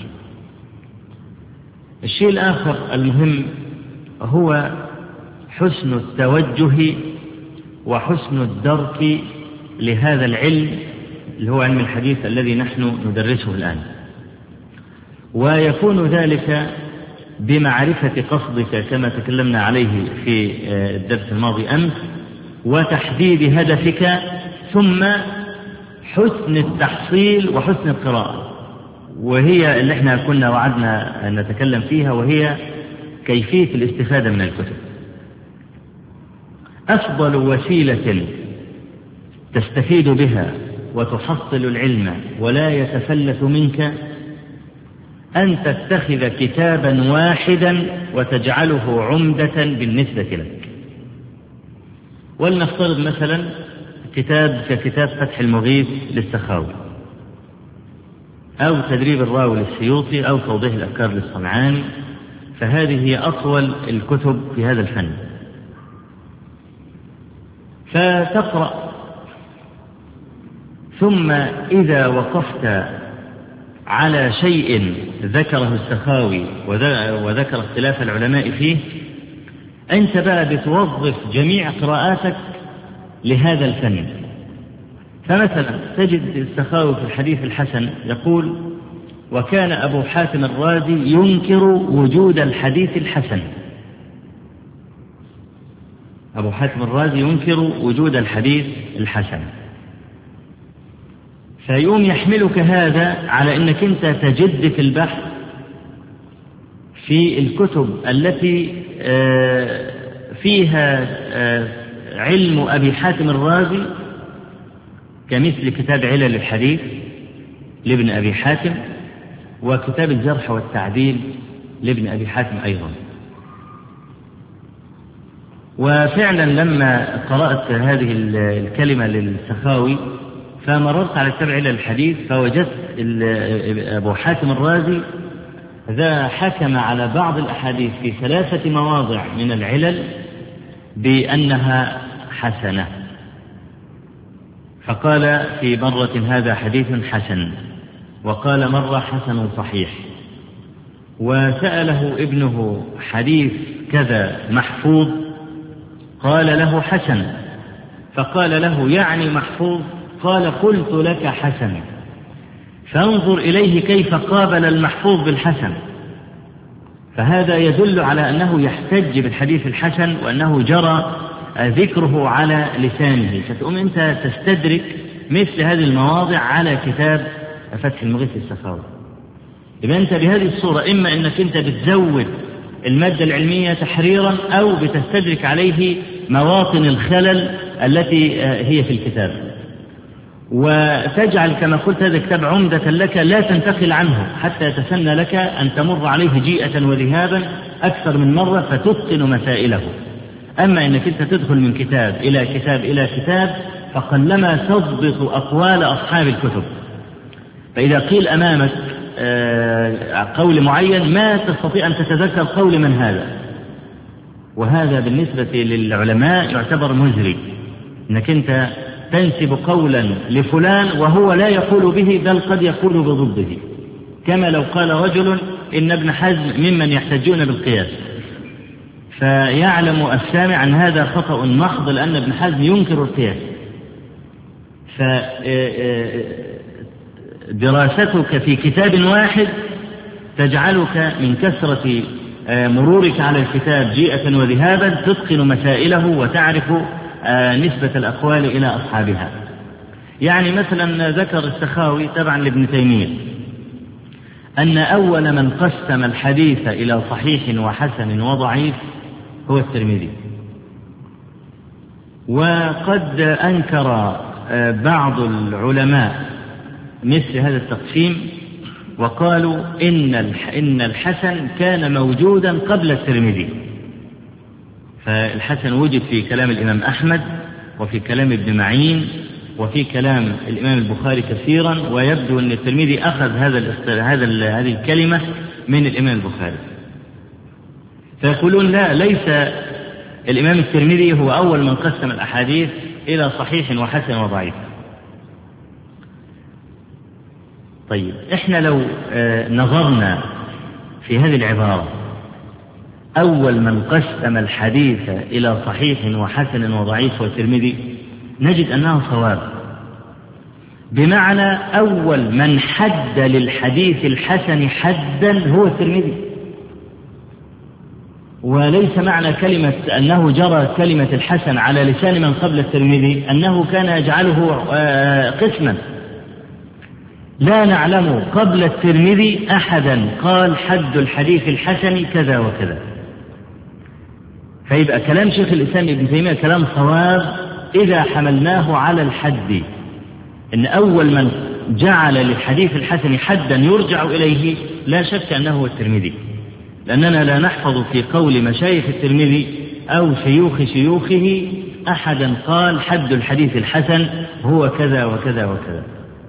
الشيء الآخر المهم هو حسن التوجه وحسن الدرك لهذا العلم اللي هو علم الحديث الذي نحن ندرسه الآن. ويكون ذلك بمعرفة قصدك كما تكلمنا عليه في الدرس الماضي أمس، وتحديد هدفك، ثم حسن التحصيل وحسن القراءة، وهي اللي احنا كنا وعدنا أن نتكلم فيها، وهي كيفية الاستفادة من الكتب. أفضل وسيلة تستفيد بها وتحصل العلم ولا يتفلت منك أن تتخذ كتابا واحدا وتجعله عمدة بالنسبة لك. ولنفترض مثلا كتاب ككتاب فتح المغيث للسخاوي، أو تدريب الراوي للسيوطي، أو توضيح الأفكار للصنعاني، فهذه هي أطول الكتب في هذا الفن. فتقرأ، ثم إذا وقفت على شيء ذكره السخاوي وذكر اختلاف العلماء فيه، أنت بقى بتوظف جميع قراءاتك لهذا الفن. فمثلا تجد السخاوي في الحديث الحسن يقول: وكان أبو حاتم الرازي ينكر وجود الحديث الحسن. أبو حاتم الرازي ينكر وجود الحديث الحسن. فيقوم يحملك هذا على أنك أنت تجد في البحث في الكتب التي فيها علم أبي حاتم الرازي، كمثل كتاب علل الحديث لابن أبي حاتم، وكتاب الجرح والتعديل لابن أبي حاتم أيضا. وفعلا لما قرأت هذه الكلمة للسخاوي فمررت على كتاب علل الحديث، فوجدت أبو حاتم الرازي ذا حكم على بعض الأحاديث في 3 مواضع من العلل بأنها حسنة. فقال في مرة هذا حديث حسن، وقال مرة حسن صحيح. وسأله ابنه حديث كذا محفوظ، قال له حسن. فقال له: يعني محفوظ؟ قال: قلت لك حسن. فانظر إليه كيف قابل المحفوظ بالحسن. فهذا يدل على أنه يحتج بالحديث الحسن وأنه جرى ذكره على لسانه. فتقوم أنت تستدرك مثل هذه المواضع على كتاب فتح المغيث للسخاوي. إذا أنت بهذه الصورة إما أنك أنت بتزود المادة العلمية تحريرا، أو بتستدرك عليه مواطن الخلل التي هي في الكتاب، وتجعل كما قلت هذا الكتاب عمدة لك لا تنتقل عنه حتى يتسنى لك أن تمر عليه جيئة وذهابا أكثر من مرة فتتقن مسائله. أما أنك أنت تدخل من كتاب إلى كتاب إلى كتاب فقلما تضبط أقوال أصحاب الكتب. فإذا قيل أمامك قول معين ما تستطيع أن تتذكر قول من هذا، وهذا بالنسبة للعلماء يعتبر مزري، أنك أنت تنسب قولا لفلان وهو لا يقول به، بل قد يقول بضده. كما لو قال رجل إن ابن حزم ممن يحتجون بالقياس، فيعلم السامع أن هذا خطأ محض، لأن ابن حزم ينكر القياس. فدراستك في كتاب واحد تجعلك من كثرة مرورك على الكتاب جيئة وذهابا تتقن مسائله وتعرف نسبة الأقوال إلى أصحابها. يعني مثلا ذكر السخاوي تبعا لابن تيمية أن أول من قسم الحديث إلى صحيح وحسن وضعيف هو الترمذي. وقد أنكر بعض العلماء مثل هذا التقسيم، وقالوا إن الحسن كان موجودا قبل الترمذي. فالحسن وجد في كلام الإمام أحمد وفي كلام ابن معين وفي كلام الإمام البخاري كثيرا، ويبدو أن الترمذي أخذ هذه الكلمة من الإمام البخاري. فيقولون لا، ليس الإمام الترمذي هو أول من قسم الأحاديث إلى صحيح وحسن وضعيف. طيب إحنا لو نظرنا في هذه العبارة أول من قسم الحديث إلى صحيح وحسن وضعيف والترمذي، نجد أنه صواب، بمعنى أول من حد للحديث الحسن حدا هو الترمذي. وليس معنى كلمة أنه جرى كلمة الحسن على لسان من قبل الترمذي أنه كان يجعله قسما. لا نعلم قبل الترمذي أحدا قال حد الحديث الحسن كذا وكذا. فيبقى كلام شيخ الإسلام ابن تيمية كلام صواب إذا حملناه على الحد، إن أول من جعل للحديث الحسن حدا يرجع إليه لا شك أنه هو الترمذي، لأننا لا نحفظ في قول مشايخ الترمذي أو شيوخ شيوخه أحدا قال حد الحديث الحسن هو كذا وكذا وكذا.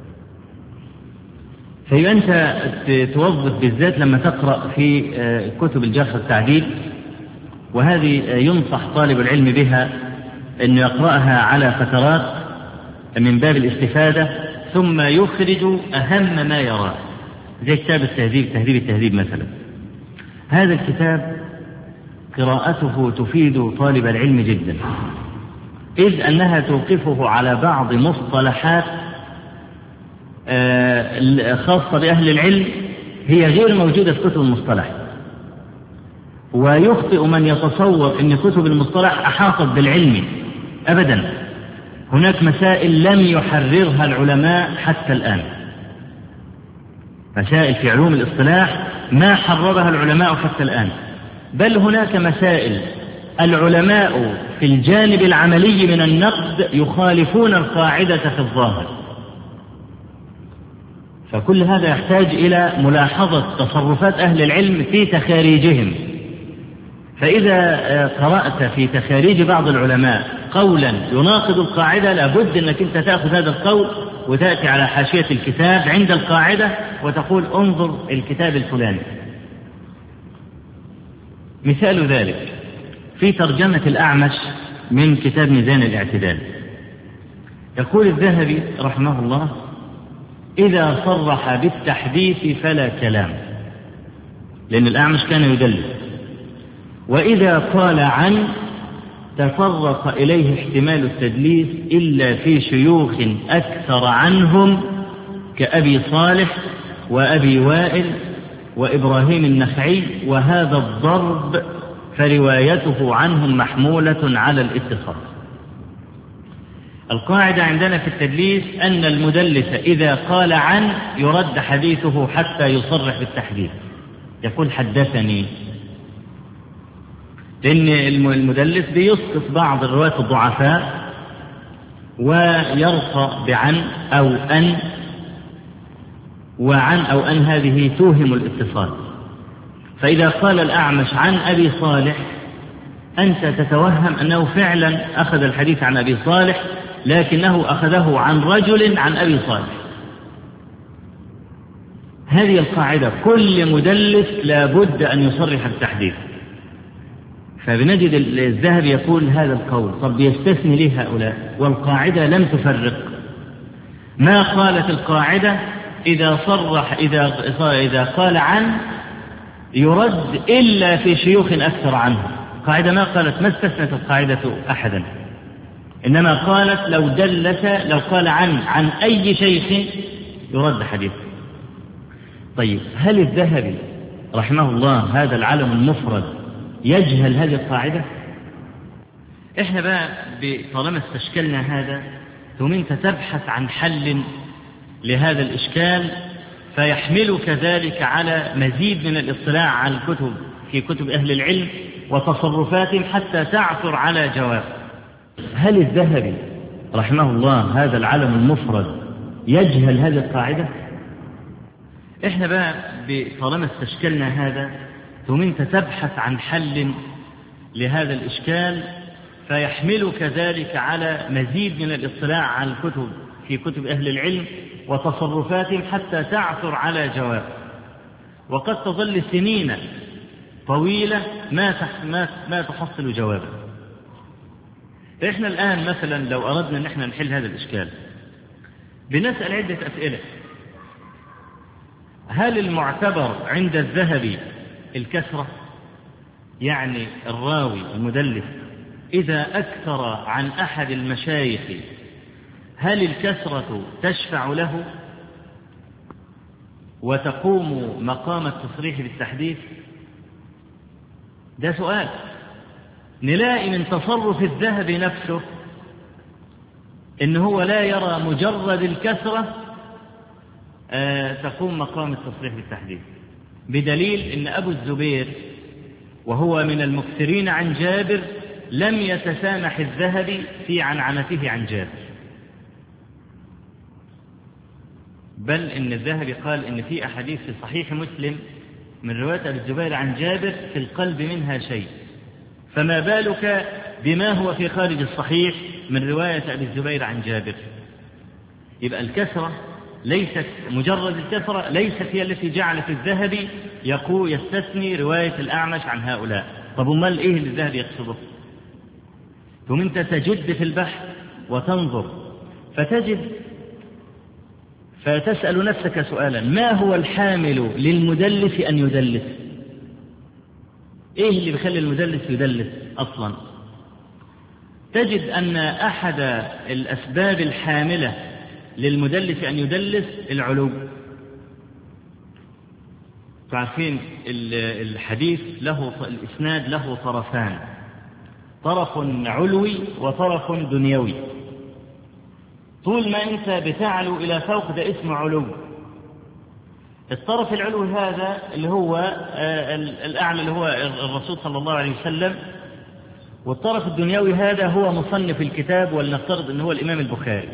فيبقى أنت توظف بالذات لما تقرأ في كتب الجرح والتعديل، وهذه ينصح طالب العلم بها أن يقرأها على فترات من باب الاستفادة، ثم يخرج أهم ما يراه، زي كتاب التهذيب، تهذيب التهذيب مثلا. هذا الكتاب قراءته تفيد طالب العلم جدا، إذ أنها توقفه على بعض مصطلحات خاصة بأهل العلم هي غير موجودة في كتب المصطلح. ويخطئ من يتصور أن كتب المصطلح أحاطت بالعلم، أبدا. هناك مسائل لم يحررها العلماء حتى الآن، مسائل في علوم الاصطلاح ما حررها العلماء حتى الآن، بل هناك مسائل العلماء في الجانب العملي من النقد يخالفون القاعدة في الظاهر. فكل هذا يحتاج إلى ملاحظة تصرفات أهل العلم في تخاريجهم. فإذا قرأت في تخاريج بعض العلماء قولا يناقض القاعدة، لابد أنك أنت تأخذ هذا القول وتأتي على حاشية الكتاب عند القاعدة وتقول انظر الكتاب الفلاني. مثال ذلك في ترجمة الأعمش من كتاب ميزان الاعتدال، يقول الذهبي رحمه الله: إذا صرح بالتحديث فلا كلام، لأن الأعمش كان يدلس، وإذا قال عن تفرق إليه احتمال التدليس إلا في شيوخ أكثر عنهم كأبي صالح وأبي وائل وإبراهيم النخعي، وهذا الضرب فروايته عنهم محمولة على الاتصال. القاعدة عندنا في التدليس أن المدلس إذا قال عن يرد حديثه حتى يصرح بالتحديث، يقول حدثني، لأن المدلس بيسقط بعض الرواة الضعفاء ويرقى بعن أو أن، وعن أو أن هذه توهم الاتصال. فإذا قال الأعمش عن أبي صالح أنت تتوهم أنه فعلا أخذ الحديث عن أبي صالح، لكنه أخذه عن رجل عن أبي صالح. هذه القاعدة كل مدلس لابد أن يصرح بالتحديث. فبنجد الذهبي يقول هذا القول، طب يستثني ليه هؤلاء؟ والقاعدة لم تفرق. ما قالت القاعدة إذا صرح إذا قال عن يرد إلا في شيوخ أكثر عنه. قاعدة ما قالت، ما استثنت القاعدة أحدا، إنما قالت لو دلس، لو قال عن أي شيخ يرد حديثه. طيب هل الذهبي رحمه الله هذا العلم المفرد يجهل هذه القاعدة؟ إحنا بقى طالما استشكلنا هذا ثم أنت تبحث عن حل لهذا الإشكال فيحملك ذلك على مزيد من الاطلاع على الكتب في كتب أهل العلم وتصرفاتهم حتى تعثر على جواب. هل الذهبي رحمه الله هذا العلم المفرد يجهل هذه القاعدة؟ إحنا بقى طالما استشكلنا هذا ثم أنت تبحث عن حل لهذا الإشكال فيحملك ذلك على مزيد من الاطلاع على الكتب في كتب أهل العلم وتصرفاتهم حتى تعثر على جواب. وقد تظل سنين طويلة ما تحصل جوابا. فإحنا الآن مثلا لو أردنا أن احنا نحل هذا الإشكال بنسأل عدة أسئلة. هل المعتبر عند الذهبي الكثرة؟ يعني الراوي المدلس إذا أكثر عن أحد المشايخ هل الكسرة تشفع له وتقوم مقام التصريح بالتحديث؟ ده سؤال. نلاقي من تصرف الذهب نفسه إن هو لا يرى مجرد الكسرة تقوم مقام التصريح بالتحديث، بدليل إن أبو الزبير وهو من المكثرين عن جابر لم يتسامح الذهبي في عنعنته عن جابر، بل إن الذهبي قال إن في أحاديث في صحيح مسلم من رواية أبي الزبير عن جابر في القلب منها شيء، فما بالك بما هو في خارج الصحيح من رواية أبي الزبير عن جابر؟ يبقى الكسرة ليست مجرد الكسرة، ليست هي التي جعلت الذهبي يستثني رواية الأعمش عن هؤلاء. طب امال إيه اللي الذهبي يقصده؟ ثم أنت تجد في البحث وتنظر فتسأل نفسك سؤالا: ما هو الحامل للمدلس أن يدلس؟ إيه اللي بيخلي المدلس يدلس أصلا؟ تجد أن أحد الأسباب الحاملة للمدلس أن يدلس العلو. تعرفين الحديث الإسناد له طرفان، طرف علوي وطرف دنيوي. طول ما أنت بتعلو إلى فوق ده اسمه علو. الطرف العلوي هذا اللي هو الأعلى اللي هو الرسول صلى الله عليه وسلم، والطرف الدنيوي هذا هو مصنف الكتاب، ولنفترض أنه هو الإمام البخاري.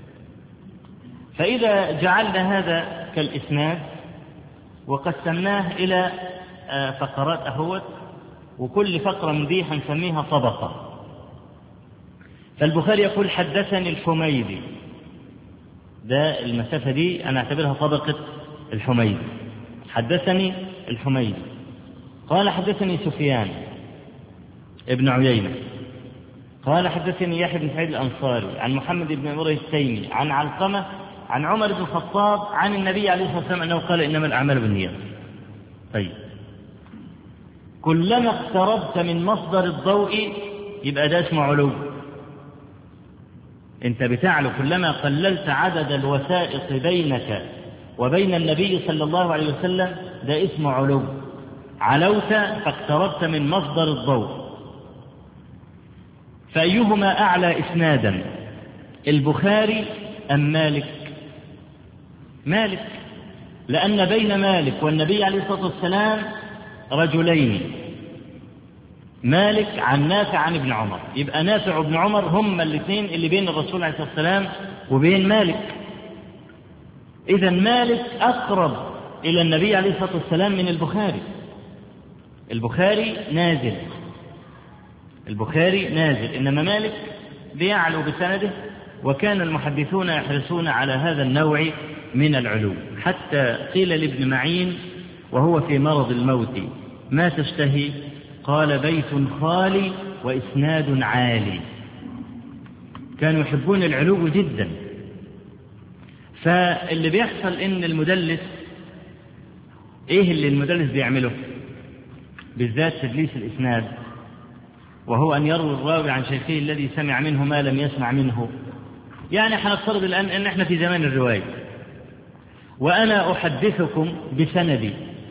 فإذا جعلنا هذا كالإسناد وقسمناه إلى فقرات أهوت، وكل فقرة من دي هنسميها طبقة. فالبخاري يقول: حدثني الحميدي، ده المسافة دي أنا أعتبرها طبقة الحميدي. حدثني الحميدي قال: حدثني سفيان ابن عيينة قال: حدثني يحيى بن سعيد الأنصاري عن محمد بن عمر التيمي عن علقمة عن عمر بن الخطاب عن النبي عليه الصلاة والسلام أنه قال: إنما الأعمال بالنيات. طيب، كلما اقتربت من مصدر الضوء يبقى ده اسمه علو. انت بتعلو كلما قللت عدد الوسائط بينك وبين النبي صلى الله عليه وسلم، ده اسمه علو. علوت فاقتربت من مصدر الضوء. فأيهما أعلى إسنادا، البخاري أم مالك؟ مالك، لأن بين مالك والنبي عليه الصلاة والسلام رجلين، مالك عن نافع عن ابن عمر، يبقى نافع وابن عمر هم الاثنين اللي بين الرسول عليه الصلاة والسلام وبين مالك. إذا مالك أقرب إلى النبي عليه الصلاة والسلام من البخاري. البخاري نازل، إنما مالك بيعلو بسنده. وكان المحدثون يحرصون على هذا النوع من العلو، حتى قيل لابن معين وهو في مرض الموت: ما تشتهي؟ قال: بيت خالي وإسناد عالي. كانوا يحبون العلو جدا. فاللي بيحصل إن المدلس، إيه اللي المدلس بيعمله بالذات تدليس الإسناد؟ وهو أن يروي الراوي عن شيخه الذي سمع منه ما لم يسمع منه. يعني هنفترض الآن أن احنا في زمان الرواية، وأنا أحدثكم بسندي،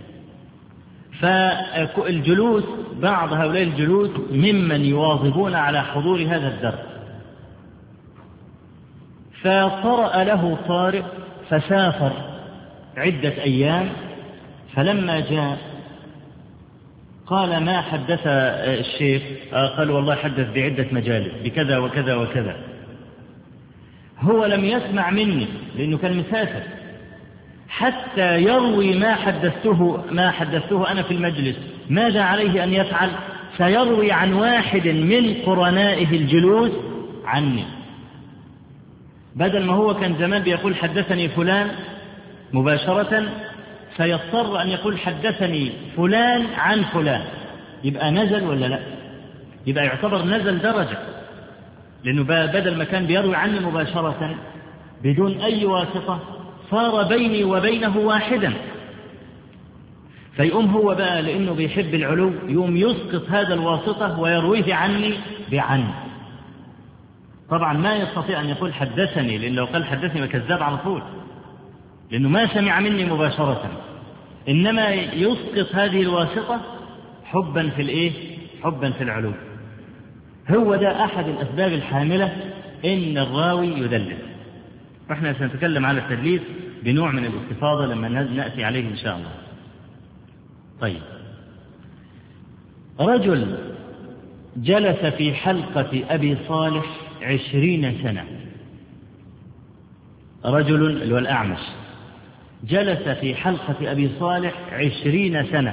فالجلوس بعض هؤلاء الجلوس ممن يواظبون على حضور هذا الدرس، فطرأ له طارئ فسافر عدة أيام، فلما جاء قال: ما حدث الشيخ؟ قال: والله حدث بعدة مجالس بكذا وكذا وكذا. هو لم يسمع مني لأنه كان مسافر، حتى يروي ما حدثته أنا في المجلس. ماذا عليه أن يفعل؟ سيروي عن واحد من قرنائه الجلوس عني، بدل ما هو كان زمان بيقول حدثني فلان مباشرة، سيضطر أن يقول حدثني فلان عن فلان. يبقى نزل ولا لا؟ يبقى يعتبر نزل درجة، لأنه بدل ما كان بيروي عني مباشرة بدون أي واسطة، صار بيني وبينه واحدا. فيقوم هو بقى لأنه بيحب العلو يقوم يسقط هذا الواسطة ويرويه عني بعن. طبعا ما يستطيع أن يقول حدثني، لأن لو قال حدثني وكذاب على طول، لأنه ما سمع مني مباشرة، إنما يسقط هذه الواسطة حبا في العلو. هو ده أحد الأسباب الحاملة إن الراوي يدلس. وإحنا سنتكلم على التدليس بنوع من الاستفاضة لما نأتي عليه إن شاء الله. طيب، رجل جلس في حلقة أبي صالح 20 سنة، رجل اللي هو الأعمش جلس في حلقة أبي صالح 20 سنة،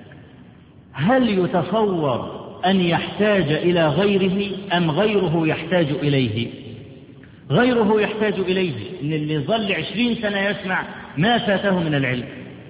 هل يتصور أن يحتاج إلى غيره أم غيره يحتاج إليه؟ غيره يحتاج إليه، إن اللي ظل 20 سنة يسمع ما فاته من العلم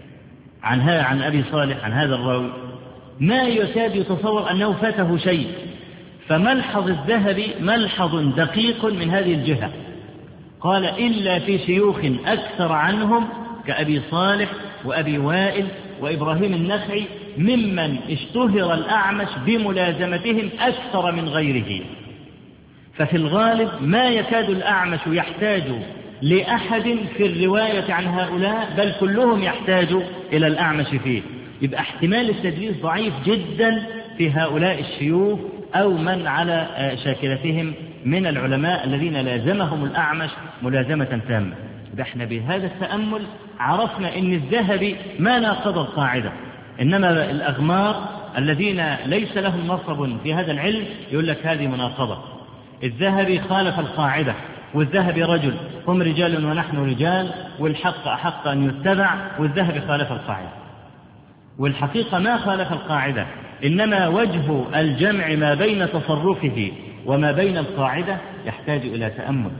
عن أبي صالح، عن هذا الراوي، ما يكاد يتصور أنه فاته شيء. فملحظ الذهبي ملحظ دقيق من هذه الجهة، قال إلا في شيوخ أكثر عنهم كأبي صالح وأبي وائل وإبراهيم النخعي ممن اشتهر الأعمش بملازمتهم أكثر من غيره. ففي الغالب ما يكاد الأعمش يحتاج لأحد في الرواية عن هؤلاء، بل كلهم يحتاج إلى الأعمش فيه. يبقى احتمال التدليس ضعيف جدا في هؤلاء الشيوخ أو من على شاكلتهم من العلماء الذين لازمهم الأعمش ملازمة تامة. احنا بهذا التأمل عرفنا أن الذهبي ما ناقض القاعدة، إنما الأغمار الذين ليس لهم نصب في هذا العلم يقول لك هذه مناقضة. الذهبي خالف القاعدة، والذهبي رجل، هم رجال ونحن رجال، والحق أحق أن يتبع، والذهبي خالف القاعدة. والحقيقة ما خالف القاعدة، إنما وجه الجمع ما بين تصرفه وما بين القاعدة يحتاج إلى تأمل.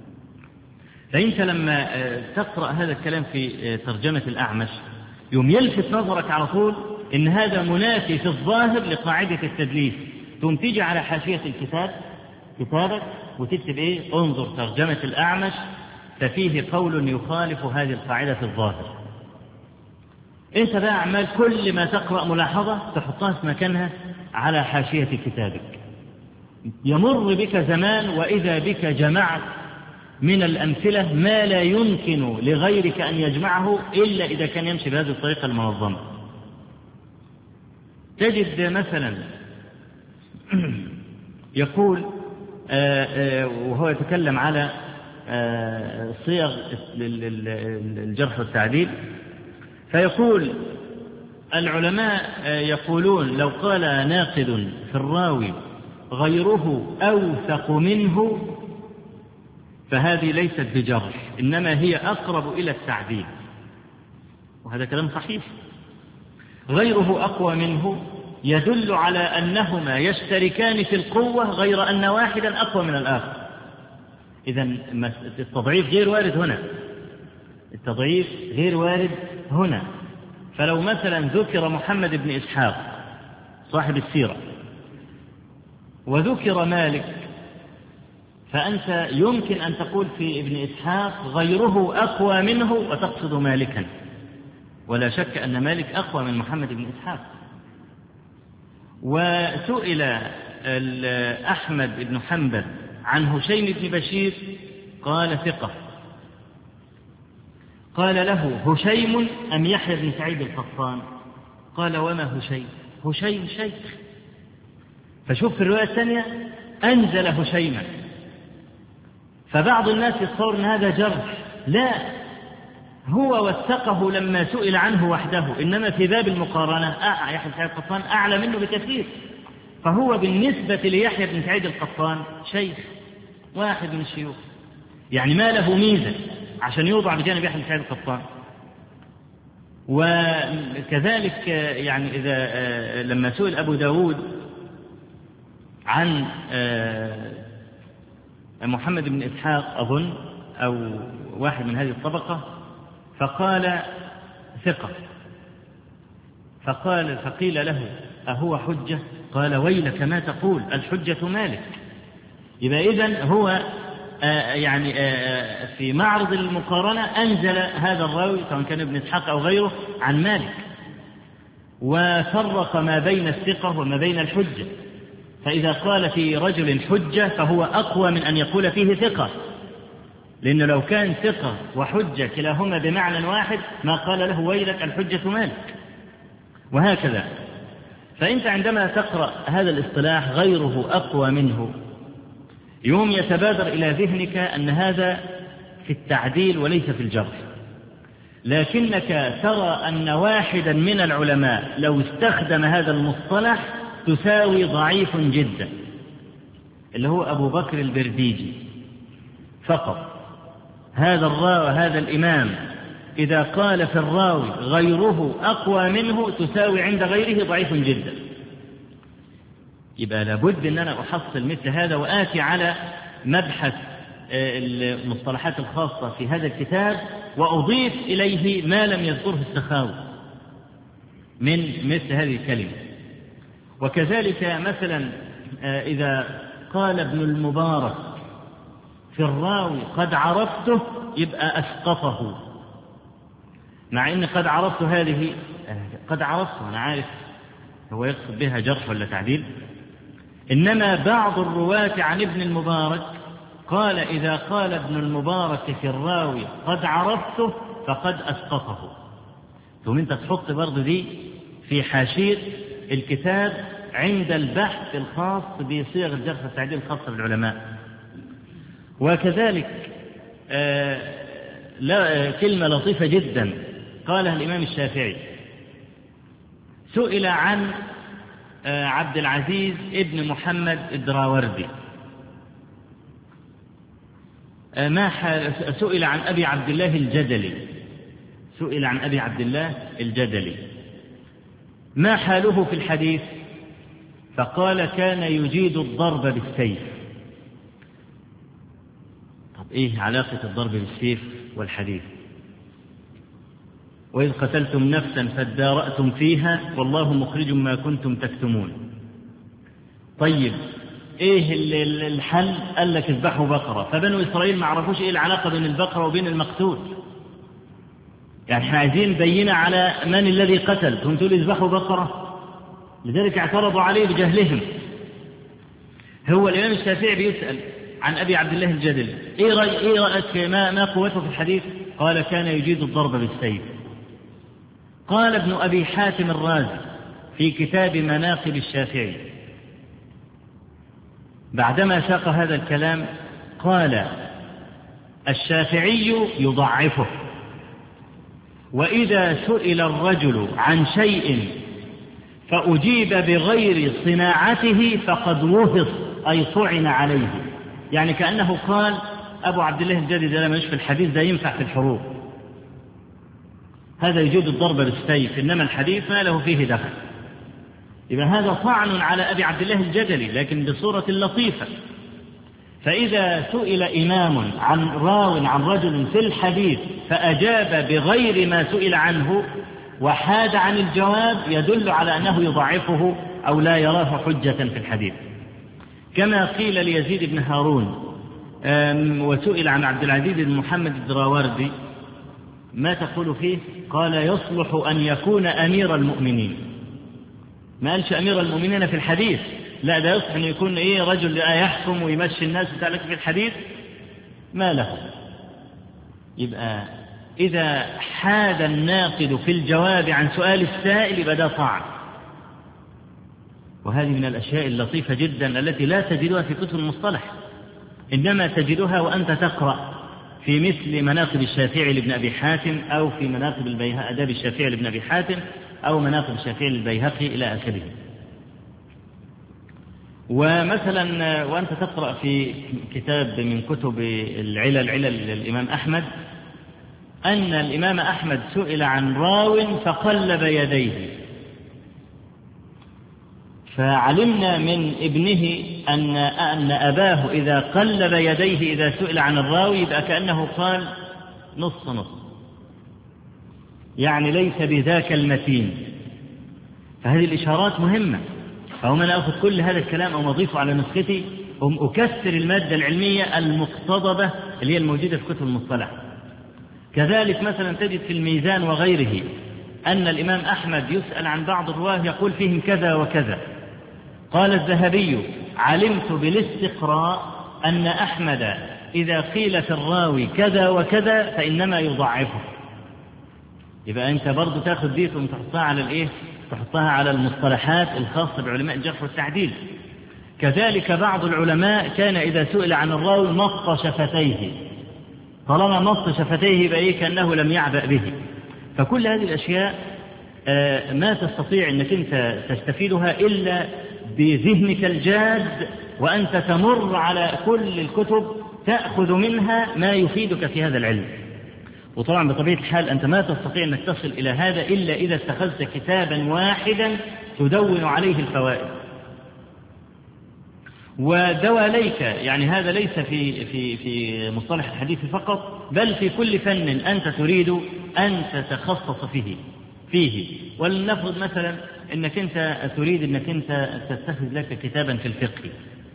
فأنت لما تقرأ هذا الكلام في ترجمة الأعمش يوم يلفت نظرك على طول إن هذا منافي في الظاهر لقاعدة التدليس، ثم تيجي على حاشية كتابك وتكتب انظر ترجمة الأعمش ففيه قول يخالف هذه القاعدة في الظاهر. انت بقى عمال كل ما تقرأ ملاحظة تحطها في مكانها على حاشية كتابك. يمر بك زمان وإذا بك جمعت من الأمثلة ما لا يمكن لغيرك أن يجمعه إلا إذا كان يمشي بهذه الطريقة المنظمة. تجد مثلا يقول وهو يتكلم على صيغ الجرح والتعديل، فيقول العلماء يقولون لو قال ناقد في الراوي غيره أوثق منه فهذه ليست بجرح، إنما هي أقرب إلى التعديل، وهذا كلام صحيح. غيره أقوى منه يدل على أنهما يشتركان في القوة، غير أن واحدا أقوى من الآخر. إذن التضعيف غير وارد هنا، التضعيف غير وارد هنا. فلو مثلا ذكر محمد بن إسحاق صاحب السيرة وذكر مالك، فأنت يمكن أن تقول في ابن إسحاق غيره أقوى منه وتقصد مالكا، ولا شك أن مالك أقوى من محمد بن إسحاق. وسئل أحمد بن حنبل عن هشيم بن بشير قال ثقة، قال له هشيم أم يحيى بن سعيد القطان؟ قال وما هشيم شيخ. فشوف في الرواية الثانية أنزل هشيما، فبعض الناس يتصور أن هذا جرح، لا، هو وثقه لما سئل عنه وحده، إنما في باب المقارنة يحيى بن سعيد القطان أعلى منه بكثير، فهو بالنسبة ليحيى بن سعيد القطان شيخ واحد من الشيوخ، يعني ما له ميزة عشان يوضع بجانب يحيى بن سعيد القطان. وكذلك يعني إذا لما سئل أبو داود عن محمد بن إسحاق أظن أو واحد من هذه الطبقة فقال ثقة، فقيل له أهو حجة؟ قال ويلك ما تقول، الحجة مالك. يبقى إذن هو يعني في معرض المقارنة أنزل هذا الراوي سواء كان ابن إسحاق أو غيره عن مالك، وفرق ما بين الثقة وما بين الحجة. فإذا قال في رجل حجة فهو أقوى من أن يقول فيه ثقة، لأنه لو كان ثقة وحجة كلاهما بمعنى واحد ما قال له ويلك الحجة مالك، وهكذا. فأنت عندما تقرأ هذا الاصطلاح غيره أقوى منه يوم يتبادر إلى ذهنك أن هذا في التعديل وليس في الجرح، لكنك ترى أن واحدا من العلماء لو استخدم هذا المصطلح تساوي ضعيف جدا، اللي هو أبو بكر البرديجي فقط. هذا الإمام إذا قال في الراوي غيره أقوى منه تساوي عند غيره ضعيف جدا. يبقى لابد أن أنا أحصل مثل هذا وآتي على مبحث المصطلحات الخاصة في هذا الكتاب وأضيف إليه ما لم يذكره السخاوي من مثل هذه الكلمة. وكذلك مثلا إذا قال ابن المبارك في الراوي قد عرفته يبقى أسقطه، مع إن قد عرفت هذه قد عرفته أنا عارف هو يقصد بها جرح ولا تعديل، إنما بعض الرواة عن ابن المبارك قال إذا قال ابن المبارك في الراوي قد عرفته فقد أسقطه. ثم أنت تحط برضه دي في حاشية الكتاب عند البحث الخاص بصيغ الجرح والتعديل الخاصة بالعلماء. وكذلك كلمة لطيفة جدا قالها الإمام الشافعي، سئل عن عبد العزيز ابن محمد الدراوردي، سئل عن أبي عبد الله الجدلي ما حاله في الحديث؟ فقال كان يجيد الضرب بالسيف. طب إيه علاقة الضرب بالسيف والحديث؟ وإذ قتلتم نفسا فادارأتم فيها والله مخرج ما كنتم تكتمون. طيب إيه الحل؟ قال لك اذبحوا بقرة، فبنو إسرائيل ما عرفوش إيه العلاقة بين البقرة وبين المقتول، يعني احنا عايزين بينة على من الذي قتل، ثم تقول اذبحوا بقرة، لذلك اعترضوا عليه بجهلهم. هو الإمام الشافعي بيسأل عن أبي عبد الله الجدلي إيه رأيك ما قوته في الحديث؟ قال كان يجيد الضرب بالسيف. قال ابن أبي حاتم الرازي في كتاب مناقب الشافعي بعدما ساق هذا الكلام قال الشافعي يضعفه، وإذا سئل الرجل عن شيء فأجيب بغير صناعته فقد وهص أي طعن عليه، يعني كأنه قال أبو عبد الله الجدلي ده لما يشفي الحديث ده ينفع في الحروب، هذا يجيد الضرب بالسيف، إنما الحديث ما له فيه دخل. يبقى هذا طعن على أبي عبد الله الجدلي لكن بصورة لطيفة. فإذا سئل إمام عن رجل في الحديث فأجاب بغير ما سئل عنه وحاد عن الجواب يدل على أنه يضعفه أو لا يراه حجة في الحديث. كما قيل ليزيد بن هارون وسئل عن عبد العزيز بن محمد الدراوردي ما تقول فيه؟ قال يصلح أن يكون أمير المؤمنين. ما قالش أمير المؤمنين في الحديث، لا ده يصلح أن يكون رجل يحكم ويمشي الناس وتعلق في الحديث ما له. يبقى إذا حاد الناقد في الجواب عن سؤال السائل يبقى ده طعن، وهذه من الأشياء اللطيفة جدا التي لا تجدها في كتب المصطلح، إنما تجدها وأنت تقرأ في مثل مناقب الشافعي لابن أبي حاتم أو في مناقب آداب الشافعي لابن أبي حاتم أو مناقب الشافعي للبيهقي إلى آخره. ومثلا وأنت تقرأ في كتاب من كتب العلل للإمام أحمد أن الإمام أحمد سئل عن راو فقلب يديه، فعلمنا من ابنه أن أباه إذا قلب يديه إذا سئل عن الراوي يبقى كأنه قال نص نص، يعني ليس بذاك المتين. فهذه الإشارات مهمة. فهو أنا أخذ كل هذا الكلام أو أضيفه على نسختي أكثر المادة العلمية المقتضبة اللي هي الموجودة في كتب المصطلح. كذلك مثلا تجد في الميزان وغيره أن الإمام أحمد يسأل عن بعض الرواه يقول فيهم كذا وكذا، قال الذهبي: علمت بالاستقراء أن أحمد إذا قيل في الراوي كذا وكذا فإنما يضعفه. يبقى أنت برضو تأخذ دي وتحطها على الإيه؟ تحطها على المصطلحات الخاصة بعلماء الجرح والتعديل. كذلك بعض العلماء كان إذا سئل عن الراوي مص شفتيه، طالما مص شفتيه يبقى إيه؟ كأنه لم يعبأ به. فكل هذه الأشياء ما تستطيع أنك أنت تستفيدها إلا بذهنك الجاد، وأنت تمر على كل الكتب تأخذ منها ما يفيدك في هذا العلم. وطبعا بطبيعة الحال أنت ما تستطيع أنك تصل إلى هذا إلا إذا اتخذت كتابا واحدا تدون عليه الفوائد. ودواليك، يعني هذا ليس في مصطلح الحديث فقط، بل في كل فن أنت تريد أن تتخصص فيه. ولنفرض مثلا أنك أنت تريد أنك أنت تتخذ لك كتابا في الفقه،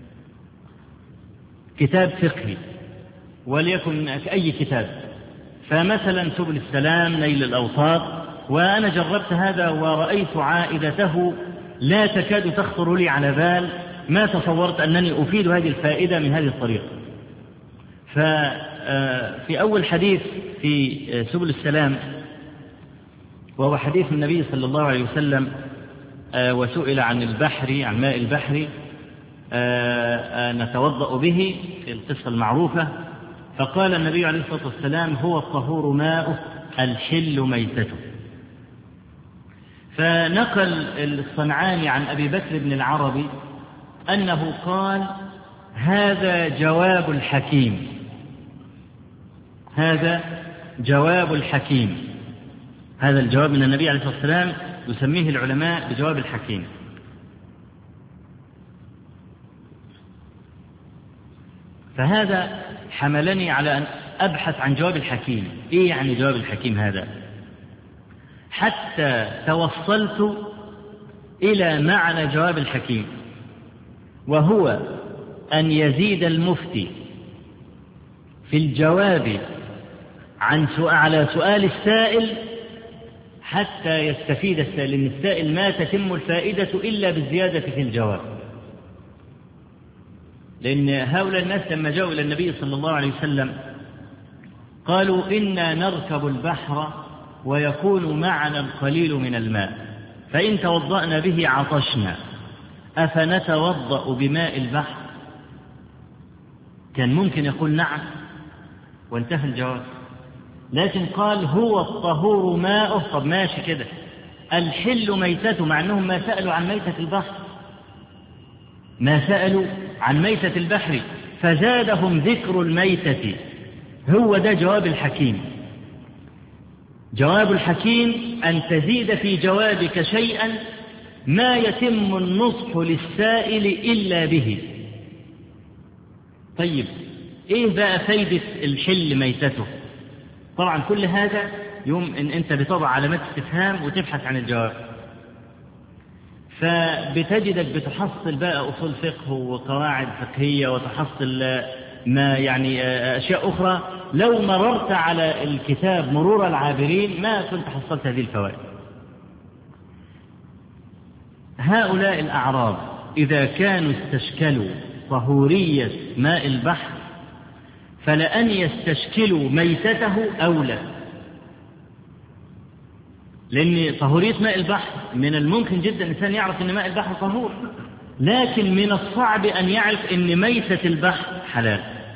كتاب فقهي وليكن أي كتاب، فمثلا سبل السلام، نيل الأوطار، وأنا جربت هذا ورأيت عائدته لا تكاد تخطر لي على بال، ما تصورت أنني أفيد هذه الفائدة من هذه الطريقة. ففي أول حديث في سبل السلام، وهو حديث النبي صلى الله عليه وسلم، وسئل عن البحر، عن ماء البحر نتوضأ به، في القصة المعروفة، فقال النبي عليه الصلاة والسلام: هو الطهور ماؤه الحل ميتته. فنقل الصنعاني عن أبي بكر بن العربي أنه قال: هذا جواب الحكيم، هذا جواب الحكيم. هذا الجواب من النبي عليه الصلاة والسلام يسميه العلماء بجواب الحكيم. فهذا حملني على أن أبحث عن جواب الحكيم. إيه يعني جواب الحكيم هذا؟ حتى توصلت إلى معنى جواب الحكيم، وهو أن يزيد المفتي في الجواب على سؤال السائل حتى يستفيد السائل، لأن السائل ما تتم الفائدة إلا بالزيادة في الجواب. لأن هؤلاء الناس لما جاءوا إلى النبي صلى الله عليه وسلم قالوا: إنا نركب البحر ويكون معنا القليل من الماء، فإن توضأنا به عطشنا، أفنتوضأ بماء البحر؟ كان ممكن يقول نعم وانتهى الجواب، لكن قال: هو الطهور ماؤه. طب ماشي كده، الحل ميتته، مع أنهم ما سألوا عن ميتة البحر، ما سألوا عن ميتة البحر، فزادهم ذكر الميتة. هو ده جواب الحكيم. جواب الحكيم أن تزيد في جوابك شيئا ما يتم النصح للسائل إلا به. طيب إيه بقى فايدة الحل ميتته؟ طبعا كل هذا يوم إن أنت بتضع علامات استفهام وتبحث عن الجواب، فبتجدك بتحصل بقى أصول فقه وقواعد فقهية، وتحصل ما يعني أشياء أخرى لو مررت على الكتاب مرور العابرين ما كنت حصلت هذه الفوائد. هؤلاء الأعراب إذا كانوا استشكلوا طهورية ماء البحر فلأن يستشكلوا ميتته أولى، لأن طهورية ماء البحر من الممكن جدا الإنسان يعرف أن ماء البحر طهور، لكن من الصعب أن يعرف أن ميتة البحر حلال،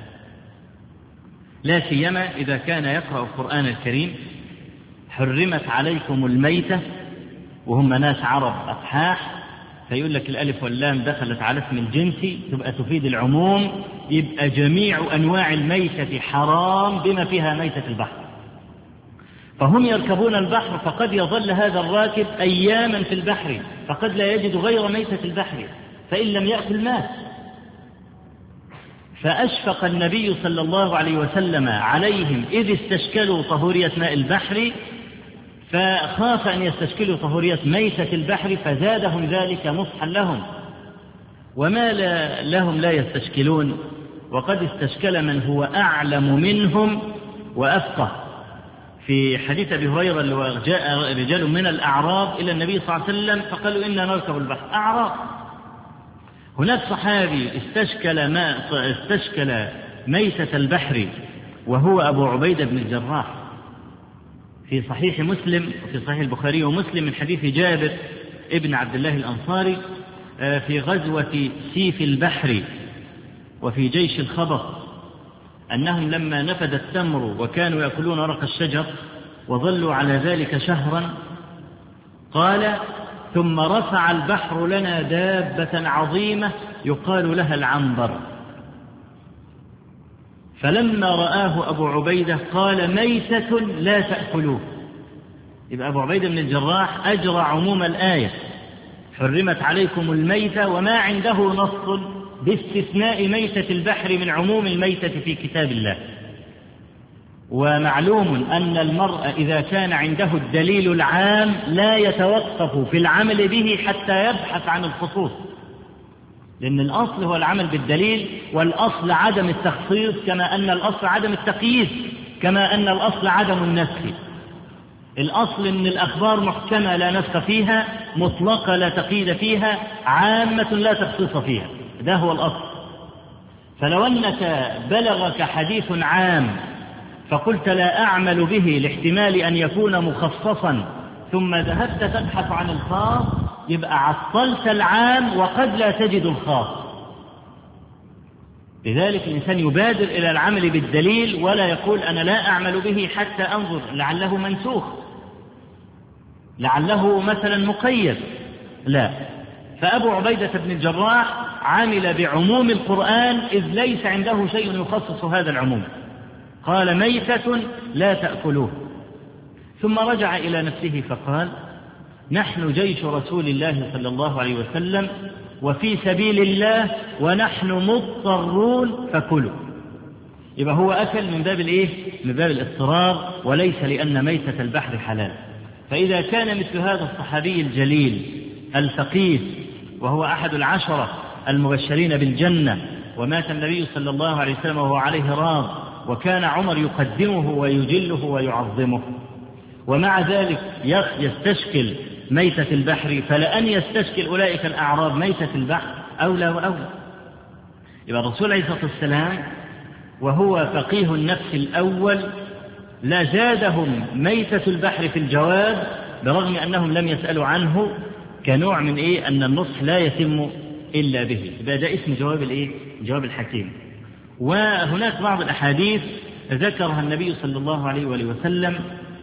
لا سيما إذا كان يقرأ القرآن الكريم: حرمت عليكم الميتة، وهم ناس عرب أقحاح، فيقول لك الألف واللام دخلت على اسم الجنس تبقى تفيد العموم، يبقى جميع أنواع الميتة حرام بما فيها ميتة البحر. فهم يركبون البحر، فقد يظل هذا الراكب أياما في البحر، فقد لا يجد غير ميتة البحر، فإن لم يأكل مات. فأشفق النبي صلى الله عليه وسلم عليهم إذ استشكلوا طهورية ماء البحر، فخاف أن يستشكلوا طهورية ميتة البحر، فزادهم ذلك نصحا لهم. وما لهم لا يستشكلون، وقد استشكل من هو أعلم منهم وأفقه. في حديث أبي هريرة اللي جاء رجال من الأعراب إلى النبي صلى الله عليه وسلم فقالوا: إنا نركب البحر. أعراب هناك صحابي استشكل ميتة البحر وهو أبو عبيدة بن الجراح، في صحيح مسلم وفي صحيح البخاري ومسلم من حديث جابر ابن عبد الله الأنصاري في غزوة سيف البحر وفي جيش الخبر، أنهم لما نفد التمر وكانوا يأكلون ورق الشجر وظلوا على ذلك شهرا، قال: ثم رفع البحر لنا دابة عظيمة يقال لها العنبر، فلما رآه أبو عبيدة قال: ميتة لا تأكلوه. يبقى أبو عبيدة بن الجراح أجرى عموم الآية: حرمت عليكم الميتة، وما عنده نص باستثناء ميتة البحر من عموم الميتة في كتاب الله. ومعلوم أن المرء إذا كان عنده الدليل العام لا يتوقف في العمل به حتى يبحث عن الخصوص، لأن الأصل هو العمل بالدليل، والأصل عدم التخصيص، كما أن الأصل عدم التقييد، كما أن الأصل عدم النسخ. الأصل أن الأخبار محكمة لا نسخ فيها، مطلقة لا تقييد فيها، عامة لا تخصيص فيها، ده هو الأصل. فلو أنك بلغك حديث عام فقلت لا أعمل به لاحتمال أن يكون مخصصا، ثم ذهبت تبحث عن الخاص، يبقى عطلت العام وقد لا تجد الخاص. لذلك الإنسان يبادر إلى العمل بالدليل، ولا يقول أنا لا أعمل به حتى أنظر لعله منسوخ، لعله مثلا مقيد، لا. فأبو عبيدة بن الجراح عمل بعموم القرآن إذ ليس عنده شيء يخصص هذا العموم، قال: ميتة لا تأكلوه. ثم رجع إلى نفسه فقال: نحن جيش رسول الله صلى الله عليه وسلم وفي سبيل الله ونحن مضطرون فكلوا. يبقى هو أكل من باب الإيه؟ من باب الاضطرار، وليس لأن ميتة البحر حلال. فإذا كان مثل هذا الصحابي الجليل الفقيه، وهو أحد العشرة المبشرين بالجنة، ومات النبي صلى الله عليه وسلم وهو عليه راض، وكان عمر يقدمه ويجله ويعظمه، ومع ذلك يستشكل ميتة البحر، فلأن يستشكل أولئك الأعراب ميتة البحر أولى وأولى. يبقى الرسول عليه الصلاة والسلام وهو فقيه النفس الأول لا زادهم ميتة البحر في الجواب، برغم أنهم لم يسألوا عنه، كنوع من إيه؟ أن النصح لا يتم إلا به. ده اسم جواب الإيه؟ جواب الحكيم. وهناك بعض الأحاديث ذكرها النبي صلى الله عليه وآله وسلم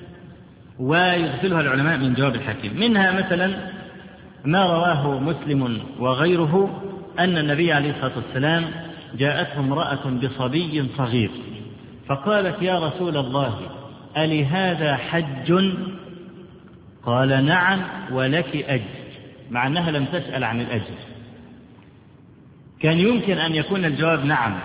ويغفلها العلماء من جواب الحكيم. منها مثلا ما رواه مسلم وغيره أن النبي عليه الصلاة والسلام جاءته امرأة بصبي صغير فقالت: يا رسول الله ألي هذا حج؟ قال: نعم ولك أجر، مع أنها لم تسأل عن الأجر. كان يمكن أن يكون الجواب نعم،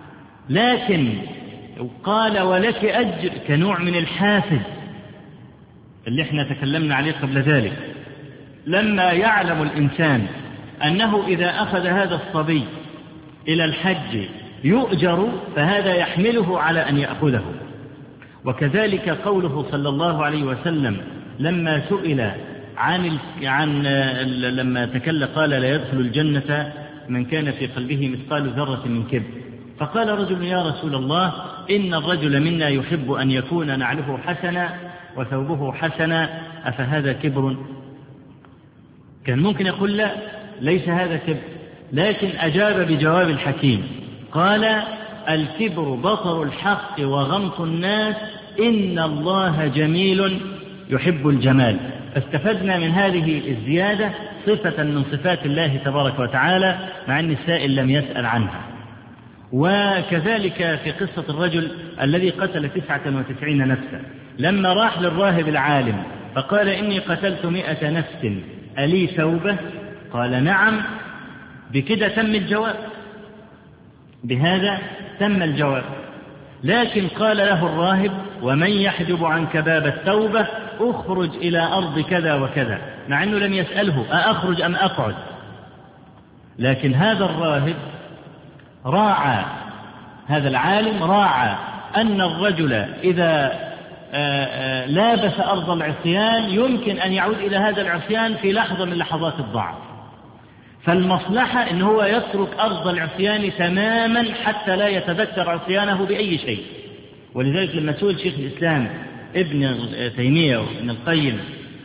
لكن قال ولك أجر كنوع من الحافز اللي احنا تكلمنا عليه قبل ذلك. لما يعلم الإنسان أنه إذا أخذ هذا الصبي إلى الحج يؤجر، فهذا يحمله على أن يأخذه. وكذلك قوله صلى الله عليه وسلم لما سئل لما تكلم قال: لا يدخل الجنة من كان في قلبه مثقال ذرة من كبر. فقال رجل: يا رسول الله إن الرجل منا يحب أن يكون نعله حسنا وثوبه حسنا، أفهذا كبر؟ كان ممكن يقول لا، ليس هذا كبر، لكن أجاب بجواب الحكيم قال: الكبر بطر الحق وغمط الناس، إن الله جميل يحب الجمال. فاستفدنا من هذه الزيادة صفة من صفات الله تبارك وتعالى، مع أن السائل لم يسأل عنها. وكذلك في قصة الرجل الذي قتل 99 نفسا، لما راح للراهب العالم فقال: إني قتلت 100 نفس ألي توبة؟ قال: نعم. بكده تم الجواب، بهذا تم الجواب. لكن قال له الراهب: ومن يحجب عنك باب التوبة أخرج إلى أرض كذا وكذا، مع أنه لم يسأله أخرج أم أقعد. لكن هذا الراهب راعى، هذا العالم راعى أن الرجل إذا لابس أرض العصيان يمكن أن يعود إلى هذا العصيان في لحظة من لحظات الضعف، فالمصلحة إن هو يترك أرض العصيان تماما حتى لا يتذكر عصيانه بأي شيء. ولذلك لما سئل شيخ الإسلام ابن تيمية وابن القيم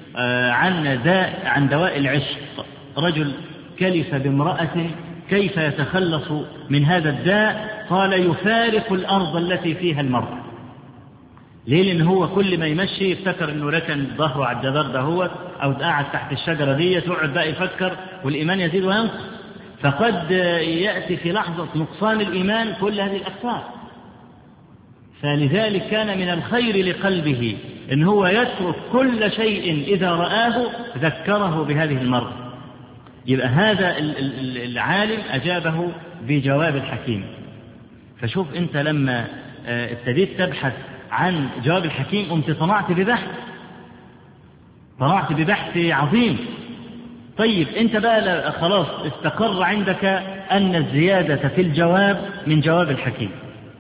عن دواء العشق، رجل كلف بامرأة كيف يتخلص من هذا الداء؟ قال يفارق الأرض التي فيها المرأة. ليه؟ لأن هو كل ما يمشي يفتكر أنه ركن ظهره على الجدار ده هو أو قاعد تحت الشجرة دي، يقعد بقى يفكر والإيمان يزيد وينقص. فقد يأتي في لحظة نقصان الإيمان كل هذه الأفكار. فلذلك كان من الخير لقلبه إن هو يترك كل شيء إذا رآه ذكره بهذه المرأة. يبقى هذا العالم أجابه بجواب الحكيم. فشوف أنت لما ابتديت تبحث عن جواب الحكيم قمت طلعت ببحث عظيم. طيب أنت بقى خلاص استقر عندك أن الزيادة في الجواب من جواب الحكيم،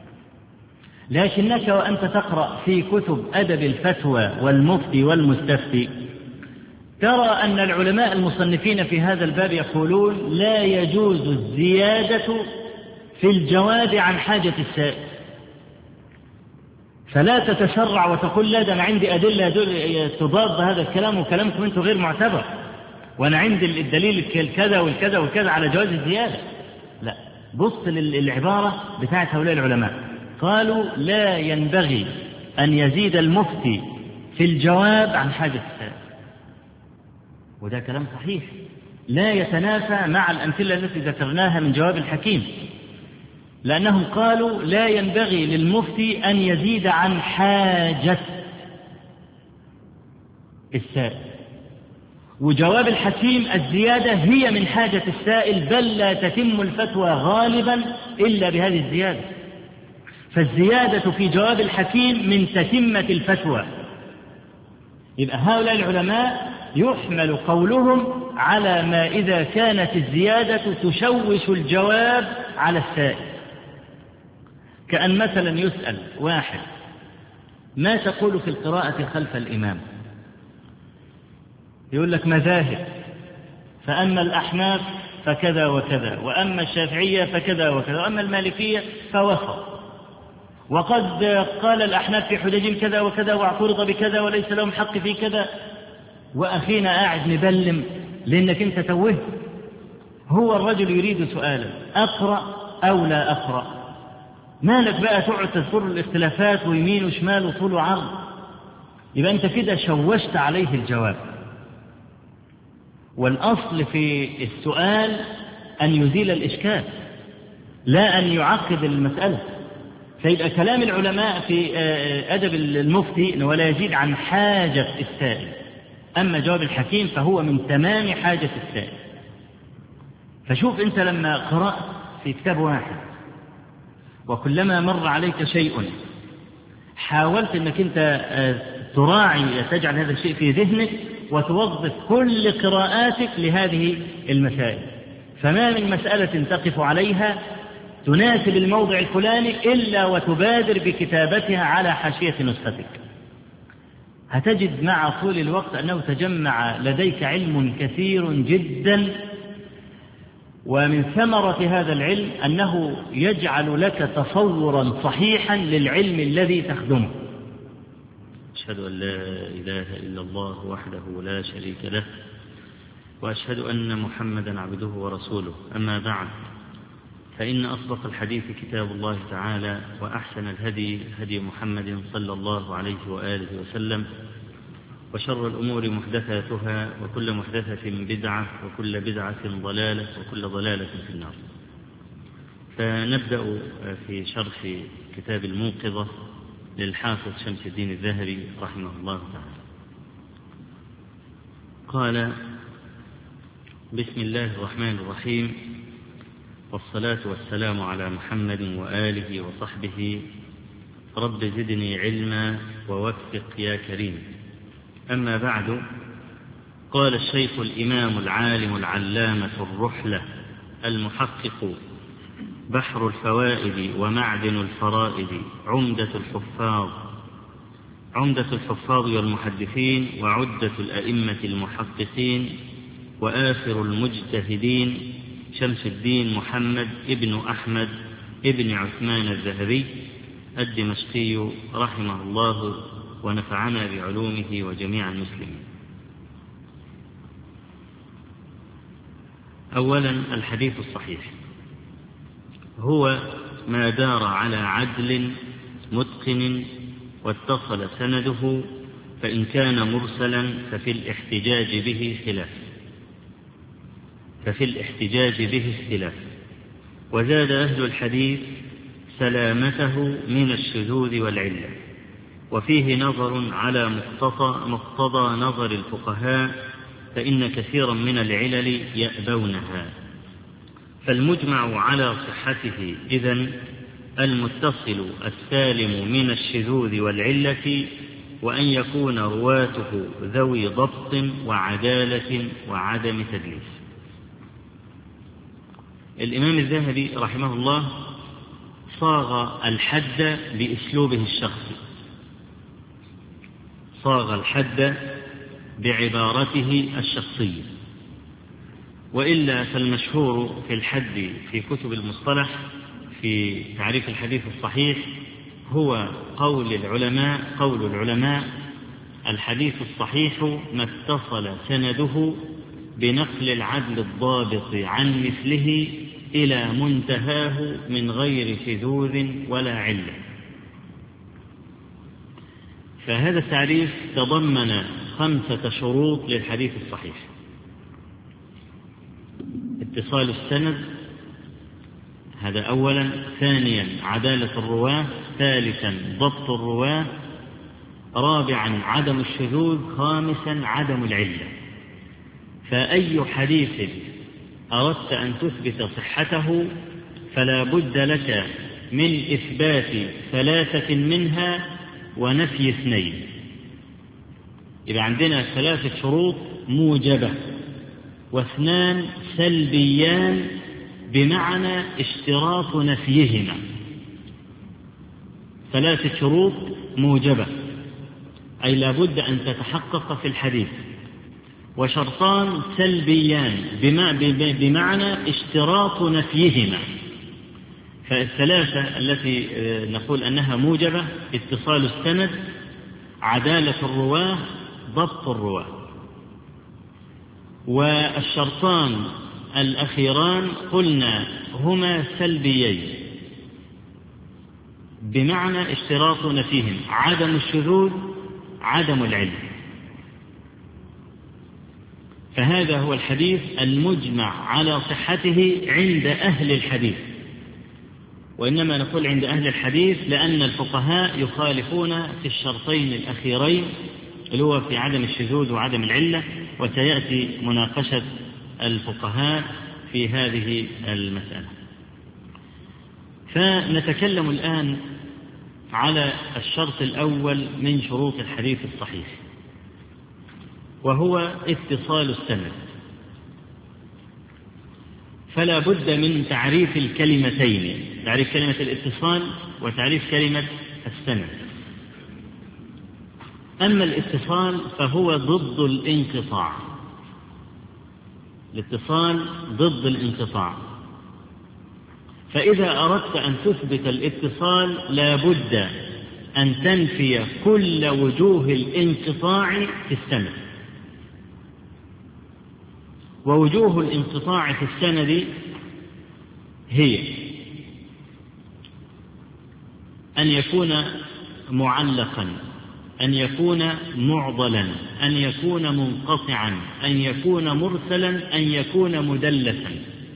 لكنك وأنت تقرأ في كتب أدب الفتوى والمفتي والمستفتي ترى أن العلماء المصنفين في هذا الباب يقولون لا يجوز الزيادة في الجواب عن حاجة السائل. فلا تتسرع وتقول لا ده أنا عندي أدلة تضاد هذا الكلام وكلامكم أنتم غير معتبر وأنا عندي الدليل كذا والكذا والكذا على جواز الزيادة. لا، بص للعبارة بتاعت هؤلاء العلماء، قالوا لا ينبغي أن يزيد المفتي في الجواب عن حاجة السائل. وده كلام صحيح لا يتنافى مع الأمثلة التي ذكرناها من جواب الحكيم، لأنهم قالوا لا ينبغي للمفتي أن يزيد عن حاجة السائل، وجواب الحكيم الزيادة هي من حاجة السائل، بل لا تتم الفتوى غالبا إلا بهذه الزيادة. فالزيادة في جواب الحكيم من تتمة الفتوى. يبقى هؤلاء العلماء يحمل قولهم على ما إذا كانت الزيادة تشوش الجواب على السائل. كأن مثلا يسأل واحد ما تقول في القراءة خلف الإمام؟ يقول لك مذاهب، فأما الأحناف فكذا وكذا، وأما الشافعية فكذا وكذا، وأما المالكية فوسط، وقد قال الأحناف في حججهم كذا وكذا واعترض بكذا وليس لهم حق في كذا. وأخينا قاعد مبلم لأنك أنت توهت. هو الرجل يريد سؤالا أقرأ أو لا أقرأ؟ مالك بقى تقعد تذكر الاختلافات ويمين وشمال وطول وعرض؟ يبقى أنت كده شوشت عليه الجواب. والأصل في السؤال أن يزيل الإشكال لا أن يعقد المسألة. فيبقى كلام العلماء في أدب المفتي ولا يزيد عن حاجة السائل، أما جواب الحكيم فهو من تمام حاجة السائل. فشوف أنت لما قرأت في كتاب واحد وكلما مر عليك شيء حاولت أنك أنت تراعي تجعل هذا الشيء في ذهنك وتوظف كل قراءاتك لهذه المسائل. فما من مسألة تقف عليها تناسب الموضع الفلاني إلا وتبادر بكتابتها على حاشية نسختك. هتجد مع طول الوقت أنه تجمع لديك علم كثير جدا، ومن ثمرة هذا العلم أنه يجعل لك تصورا صحيحا للعلم الذي تخدمه. أشهد أن لا إله إلا الله وحده لا شريك له، وأشهد أن محمدا عبده ورسوله. أما بعد، فإن أصدق الحديث كتاب الله تعالى، وأحسن الهدي هدي محمد صلى الله عليه وآله وسلم، وشر الأمور محدثاتها، وكل محدثة بدعة، وكل بدعة ضلالة، وكل ضلالة في النار. فنبدأ في شرح كتاب الموقظة للحافظ شمس الدين الذهبي رحمه الله تعالى. قال: بسم الله الرحمن الرحيم، والصلاة والسلام على محمد وآله وصحبه، رب زدني علما ووفق يا كريم. أما بعد، قال الشيخ الإمام العالم العلامة الرحلة المحقق بحر الفوائد ومعدن الفرائد عمدة الحفاظ والمحدثين وعدة الأئمة المحققين وآخر المجتهدين شمس الدين محمد ابن أحمد ابن عثمان الذهبي الدمشقي رحمه الله ونفعنا بعلومه وجميع المسلمين. أولا، الحديث الصحيح هو ما دار على عدل متقن واتصل سنده، فإن كان مرسلا ففي الاحتجاج به اختلاف. وزاد أهل الحديث سلامته من الشذوذ والعلة، وفيه نظر على مقتضى نظر الفقهاء، فإن كثيرا من العلل يأبونها. فالمجمع على صحته إذن المتصل السالم من الشذوذ والعلة، وأن يكون رواته ذوي ضبط وعدالة وعدم تدليس. الإمام الذهبي رحمه الله صاغ الحد بأسلوبه الشخصي، صاغ الحد بعبارته الشخصية، وإلا فالمشهور في الحد في كتب المصطلح في تعريف الحديث الصحيح هو قول العلماء الحديث الصحيح ما اتصل سنده بنقل العدل الضابط عن مثله إلى منتهاه من غير شذوذ ولا علة. فهذا التعريف تضمن 5 شروط للحديث الصحيح: اتصال السند، هذا أولا. ثانيا، عدالة الرواة. ثالثا، ضبط الرواة. رابعا، عدم الشذوذ. خامسا، عدم العلة. فأي حديث أردت أن تثبت صحته فلا بد لك من إثبات 3 منها ونفي 2. إذا عندنا 3 شروط موجبة و2 سلبيان بمعنى اشتراط نفيهما. 3 شروط موجبة أي لا بد أن تتحقق في الحديث، وشرطان سلبيان بمعنى اشتراط نفيهما. فالثلاثة التي نقول أنها موجبة: اتصال السند، عدالة الرواة، ضبط الرواة. والشرطان الأخيران قلنا هما سلبيين بمعنى اشتراط نفيهم: عدم الشذوذ، عدم العلم. فهذا هو الحديث المجمع على صحته عند أهل الحديث. وإنما نقول عند أهل الحديث لأن الفقهاء يخالفون في الشرطين الأخيرين اللي هو في عدم الشذوذ وعدم العلة، وسيأتي مناقشة الفقهاء في هذه المسألة. فنتكلم الآن على الشرط الأول من شروط الحديث الصحيح، وهو اتصال السند. فلا بد من تعريف الكلمتين: تعريف كلمة الاتصال وتعريف كلمة السند. أما الاتصال فهو ضد الانقطاع، الاتصال ضد الانقطاع. فإذا أردت أن تثبت الاتصال لا بد أن تنفي كل وجوه الانقطاع في السند. ووجوه الانقطاع في السند هي أن يكون معلقا، أن يكون معضلا، أن يكون منقطعا، أن يكون مرسلا، أن يكون مدلسا.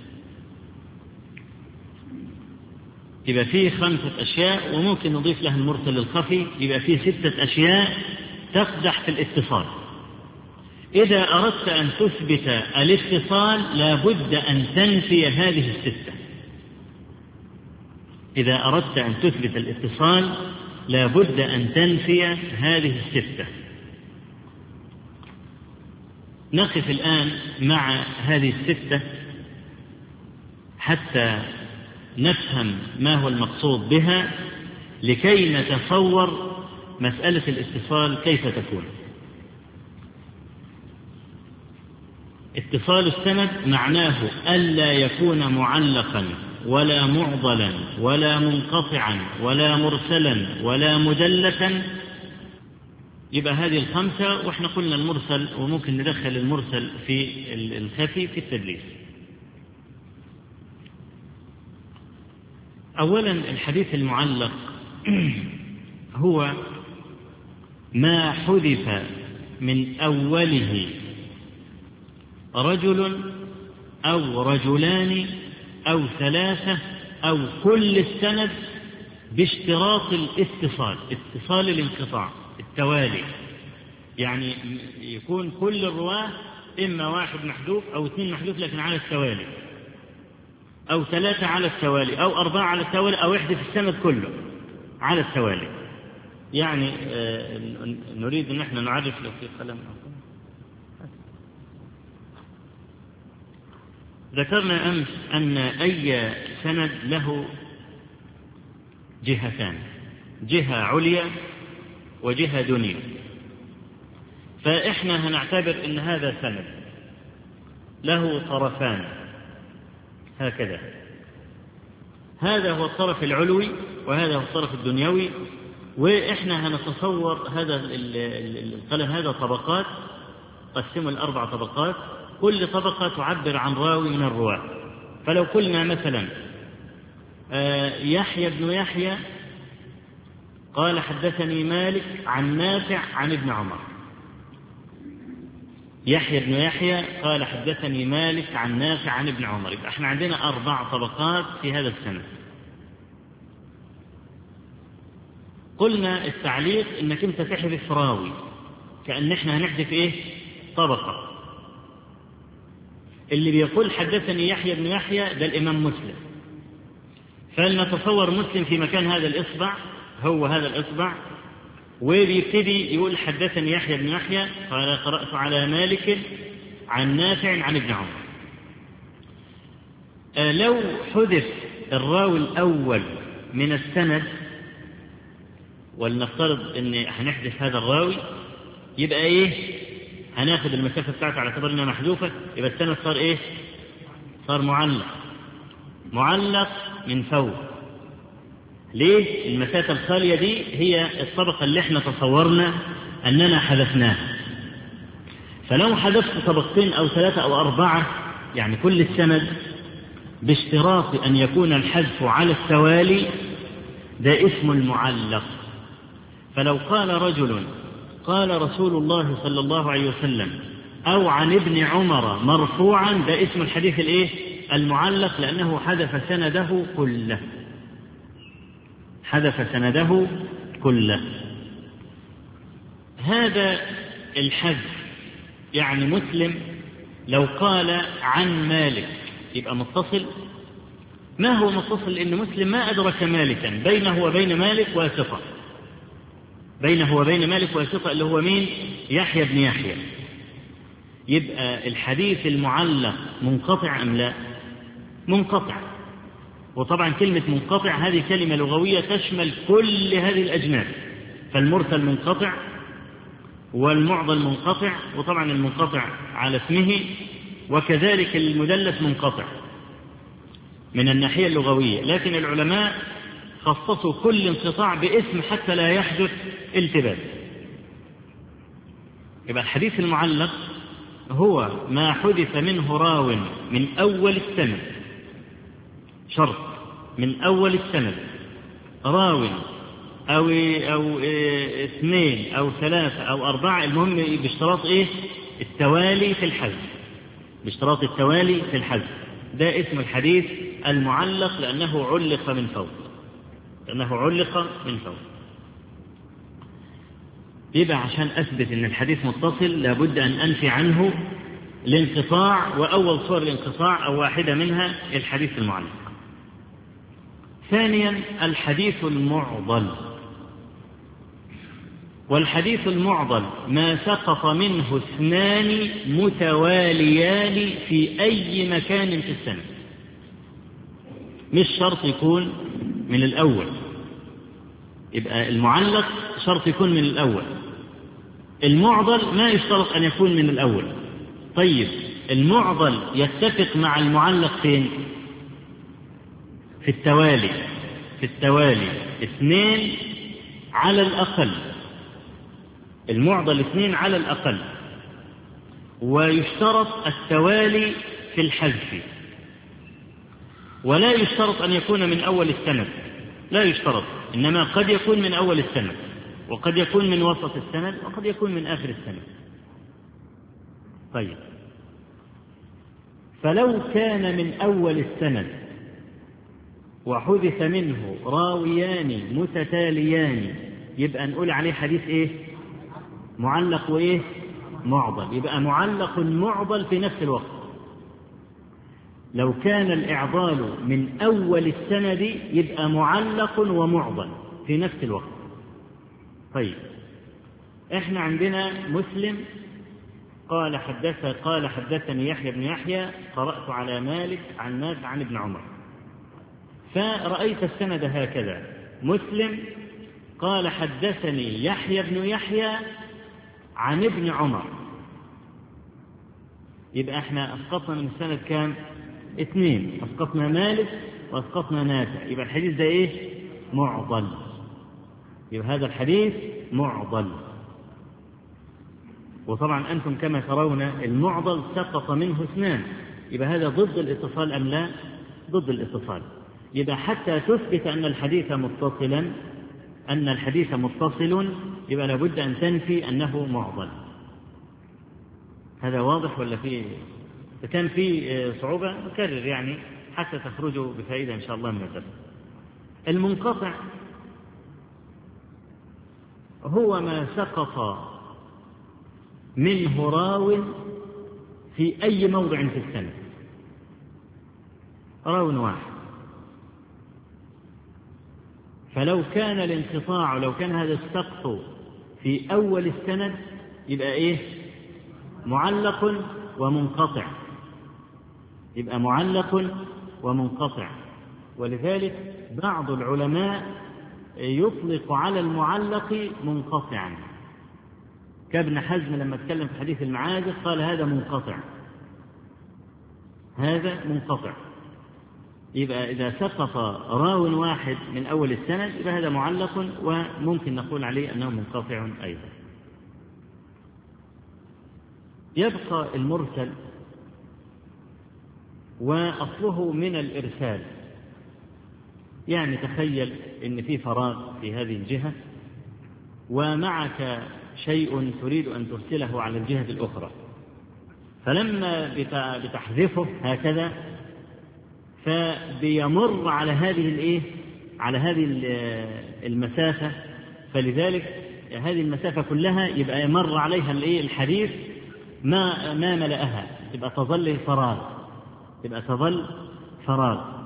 يبقى فيه 5 أشياء، وممكن نضيف لها المرسل الخفي، يبقى فيه 6 أشياء تقدح في الاتصال. إذا أردت أن تثبت الاتصال لا بد أن تنفي هذه 6. إذا أردت أن تثبت الاتصال لا بد أن تنفي هذه 6. نقف الآن مع هذه 6 حتى نفهم ما هو المقصود بها، لكي نتصور مسألة الاتصال كيف تكون. اتصال السند معناه ألا يكون معلقا ولا معضلا ولا منقطعا ولا مرسلا ولا مدلسا. يبقى هذه الخمسة، وإحنا قلنا المرسل وممكن ندخل المرسل في الخفي في التدليس. أولا الحديث المعلق هو ما حذف من أوله رجل أو رجلان أو ثلاثة أو كل السند باشتراط الاتصال، اتصال الانقطاع، التوالي. يعني يكون كل الرواة إما واحد محذوف أو اثنين محذوف لكن على التوالي، أو ثلاثة على التوالي، أو أربعة على التوالي، أو يحذف السند كله على التوالي. يعني نريد أن احنا نعرف لو في قلم. ذكرنا أمس أن أي سند له جهتان، جهة عليا وجهة دنيا. فإحنا هنعتبر أن هذا سند له طرفان هكذا، هذا هو الطرف العلوي وهذا هو الطرف الدنيوي. وإحنا هنتصور هذا القلم هذا طبقات، قسموا الأربع طبقات، كل طبقة تعبر عن راوي من الرواة. فلو قلنا مثلا يحيى بن يحيى قال حدثني مالك عن نافع عن ابن عمر، يحيى بن يحيى قال حدثني مالك عن نافع عن ابن عمر. يبقى احنا عندنا 4 طبقات في هذا السند. قلنا التعليق انك انت تحذف راوي، كأن احنا هنحذف ايه؟ طبقة. اللي بيقول حدثني يحيى بن يحيى ده الإمام مسلم، فلنتصور مسلم في مكان هذا الإصبع، هو هذا الإصبع، وبيبتدي يقول حدثني يحيى بن يحيى قال قرأت على مالك عن نافع عن ابن عمر. لو حذف الراوي الأول من السند، ولنفترض ان هنحذف هذا الراوي، يبقى ايه؟ هناخد المسافة بتاعته على اعتبار انها محذوفة، يبقى السند صار ايه؟ صار معلق، معلق من فوق. ليه؟ المسافة الخالية دي هي الطبقة اللي احنا تصورنا اننا حذفناها. فلو حذفت طبقتين او 3 أو 4، يعني كل السند باشتراط ان يكون الحذف على التوالي، ده اسم المعلق. فلو قال رجل قال رسول الله صلى الله عليه وسلم أو عن ابن عمر مرفوعا، ده اسم الحديث الايه؟ المعلق، لأنه حذف سنده كله، حذف سنده كله. هذا الحذف يعني مسلم لو قال عن مالك يبقى متصل. ما هو متصل؟ لأن مسلم ما أدرك مالكا، بينه وبين مالك واسطة، بينه وبين مالك واسطة اللي هو مين؟ يحيى بن يحيى. يبقى الحديث المعلق منقطع أم لا؟ منقطع. وطبعا كلمة منقطع هذه كلمة لغوية تشمل كل هذه الأجناس، فالمرسل منقطع والمعضل منقطع، وطبعا المنقطع على اسمه، وكذلك المدلس منقطع من الناحية اللغوية. لكن العلماء خصصوا كل انقطاع باسم حتى لا يحدث التباس. يبقى الحديث المعلق هو ما حدث منه راو من أول السند، شرط من أول السند، راو أو 2 أو 3 أو 4، المهم باشتراط إيه؟ التوالي في الحذف، باشتراط التوالي في الحذف. ده اسم الحديث المعلق لأنه علق من فوق، لأنه علق من فوق. يبقى عشان أثبت أن الحديث متصل لابد أن أنفي عنه الانقطاع، وأول صور الانقطاع أو واحدة منها الحديث المعلق. ثانيا الحديث المعضل. والحديث المعضل ما سقط منه 2 متواليان في أي مكان في السنة، مش شرط يكون من الأول. يبقى المعلق شرط يكون من الأول، المعضل ما يشترط أن يكون من الأول. طيب المعضل يتفق مع المعلق فين؟ في التوالي 2 على الأقل، المعضل 2 على الأقل، ويشترط التوالي في الحذف، ولا يشترط أن يكون من أول السند، لا يشترط، إنما قد يكون من أول السند، وقد يكون من وسط السند، وقد يكون من آخر السند. طيب، فلو كان من أول السند وحذف منه راويان متتاليان يبقى نقول عليه حديث إيه؟ معلق وإيه؟ معضل. يبقى معلق معضل في نفس الوقت. لو كان الإعضال من أول السند يبقى معلق ومعضل في نفس الوقت. طيب، إحنا عندنا مسلم قال حدثني يحيى بن يحيى قرأت على مالك عن نافع عن ابن عمر، فرأيت السند هكذا: مسلم قال حدثني يحيى بن يحيى عن ابن عمر. يبقى احنا اسقطنا من السند كام؟ 2، اسقطنا مالك واسقطنا نافع، يبقى الحديث ده ايه؟ معضل. يبقى هذا الحديث معضل. وطبعا انتم كما ترون المعضل سقط منه 2، يبقى هذا ضد الاتصال ام لا؟ ضد الاتصال. يبقى حتى تثبت ان الحديث متصل يبقى لابد ان تنفي انه معضل. هذا واضح ولا فيه؟ كان في صعوبة نكرر يعني حتى تخرجوا بفائدة إن شاء الله من الدرس. المنقطع هو ما سقط منه راو في أي موضع في السنة، راو واحد. فلو كان الانقطاع، لو كان هذا السقط في أول السند يبقى إيه؟ معلق ومنقطع، يبقى معلق ومنقطع. ولذلك بعض العلماء يطلق على المعلق منقطعا، كابن حزم لما اتكلم في حديث المعازف قال هذا منقطع، هذا منقطع. يبقى إذا سقط راو واحد من أول السند يبقى هذا معلق، وممكن نقول عليه أنه منقطع أيضا. يبقى المرسل، وأصله من الإرسال. يعني تخيل أن في فراغ في هذه الجهة ومعك شيء تريد أن ترسله على الجهة الأخرى، فلما بتحذفه هكذا فبيمر على هذه المسافة، فلذلك هذه المسافة كلها يبقى يمر عليها الحديث ما ملأها، تبقى تظل فراغ.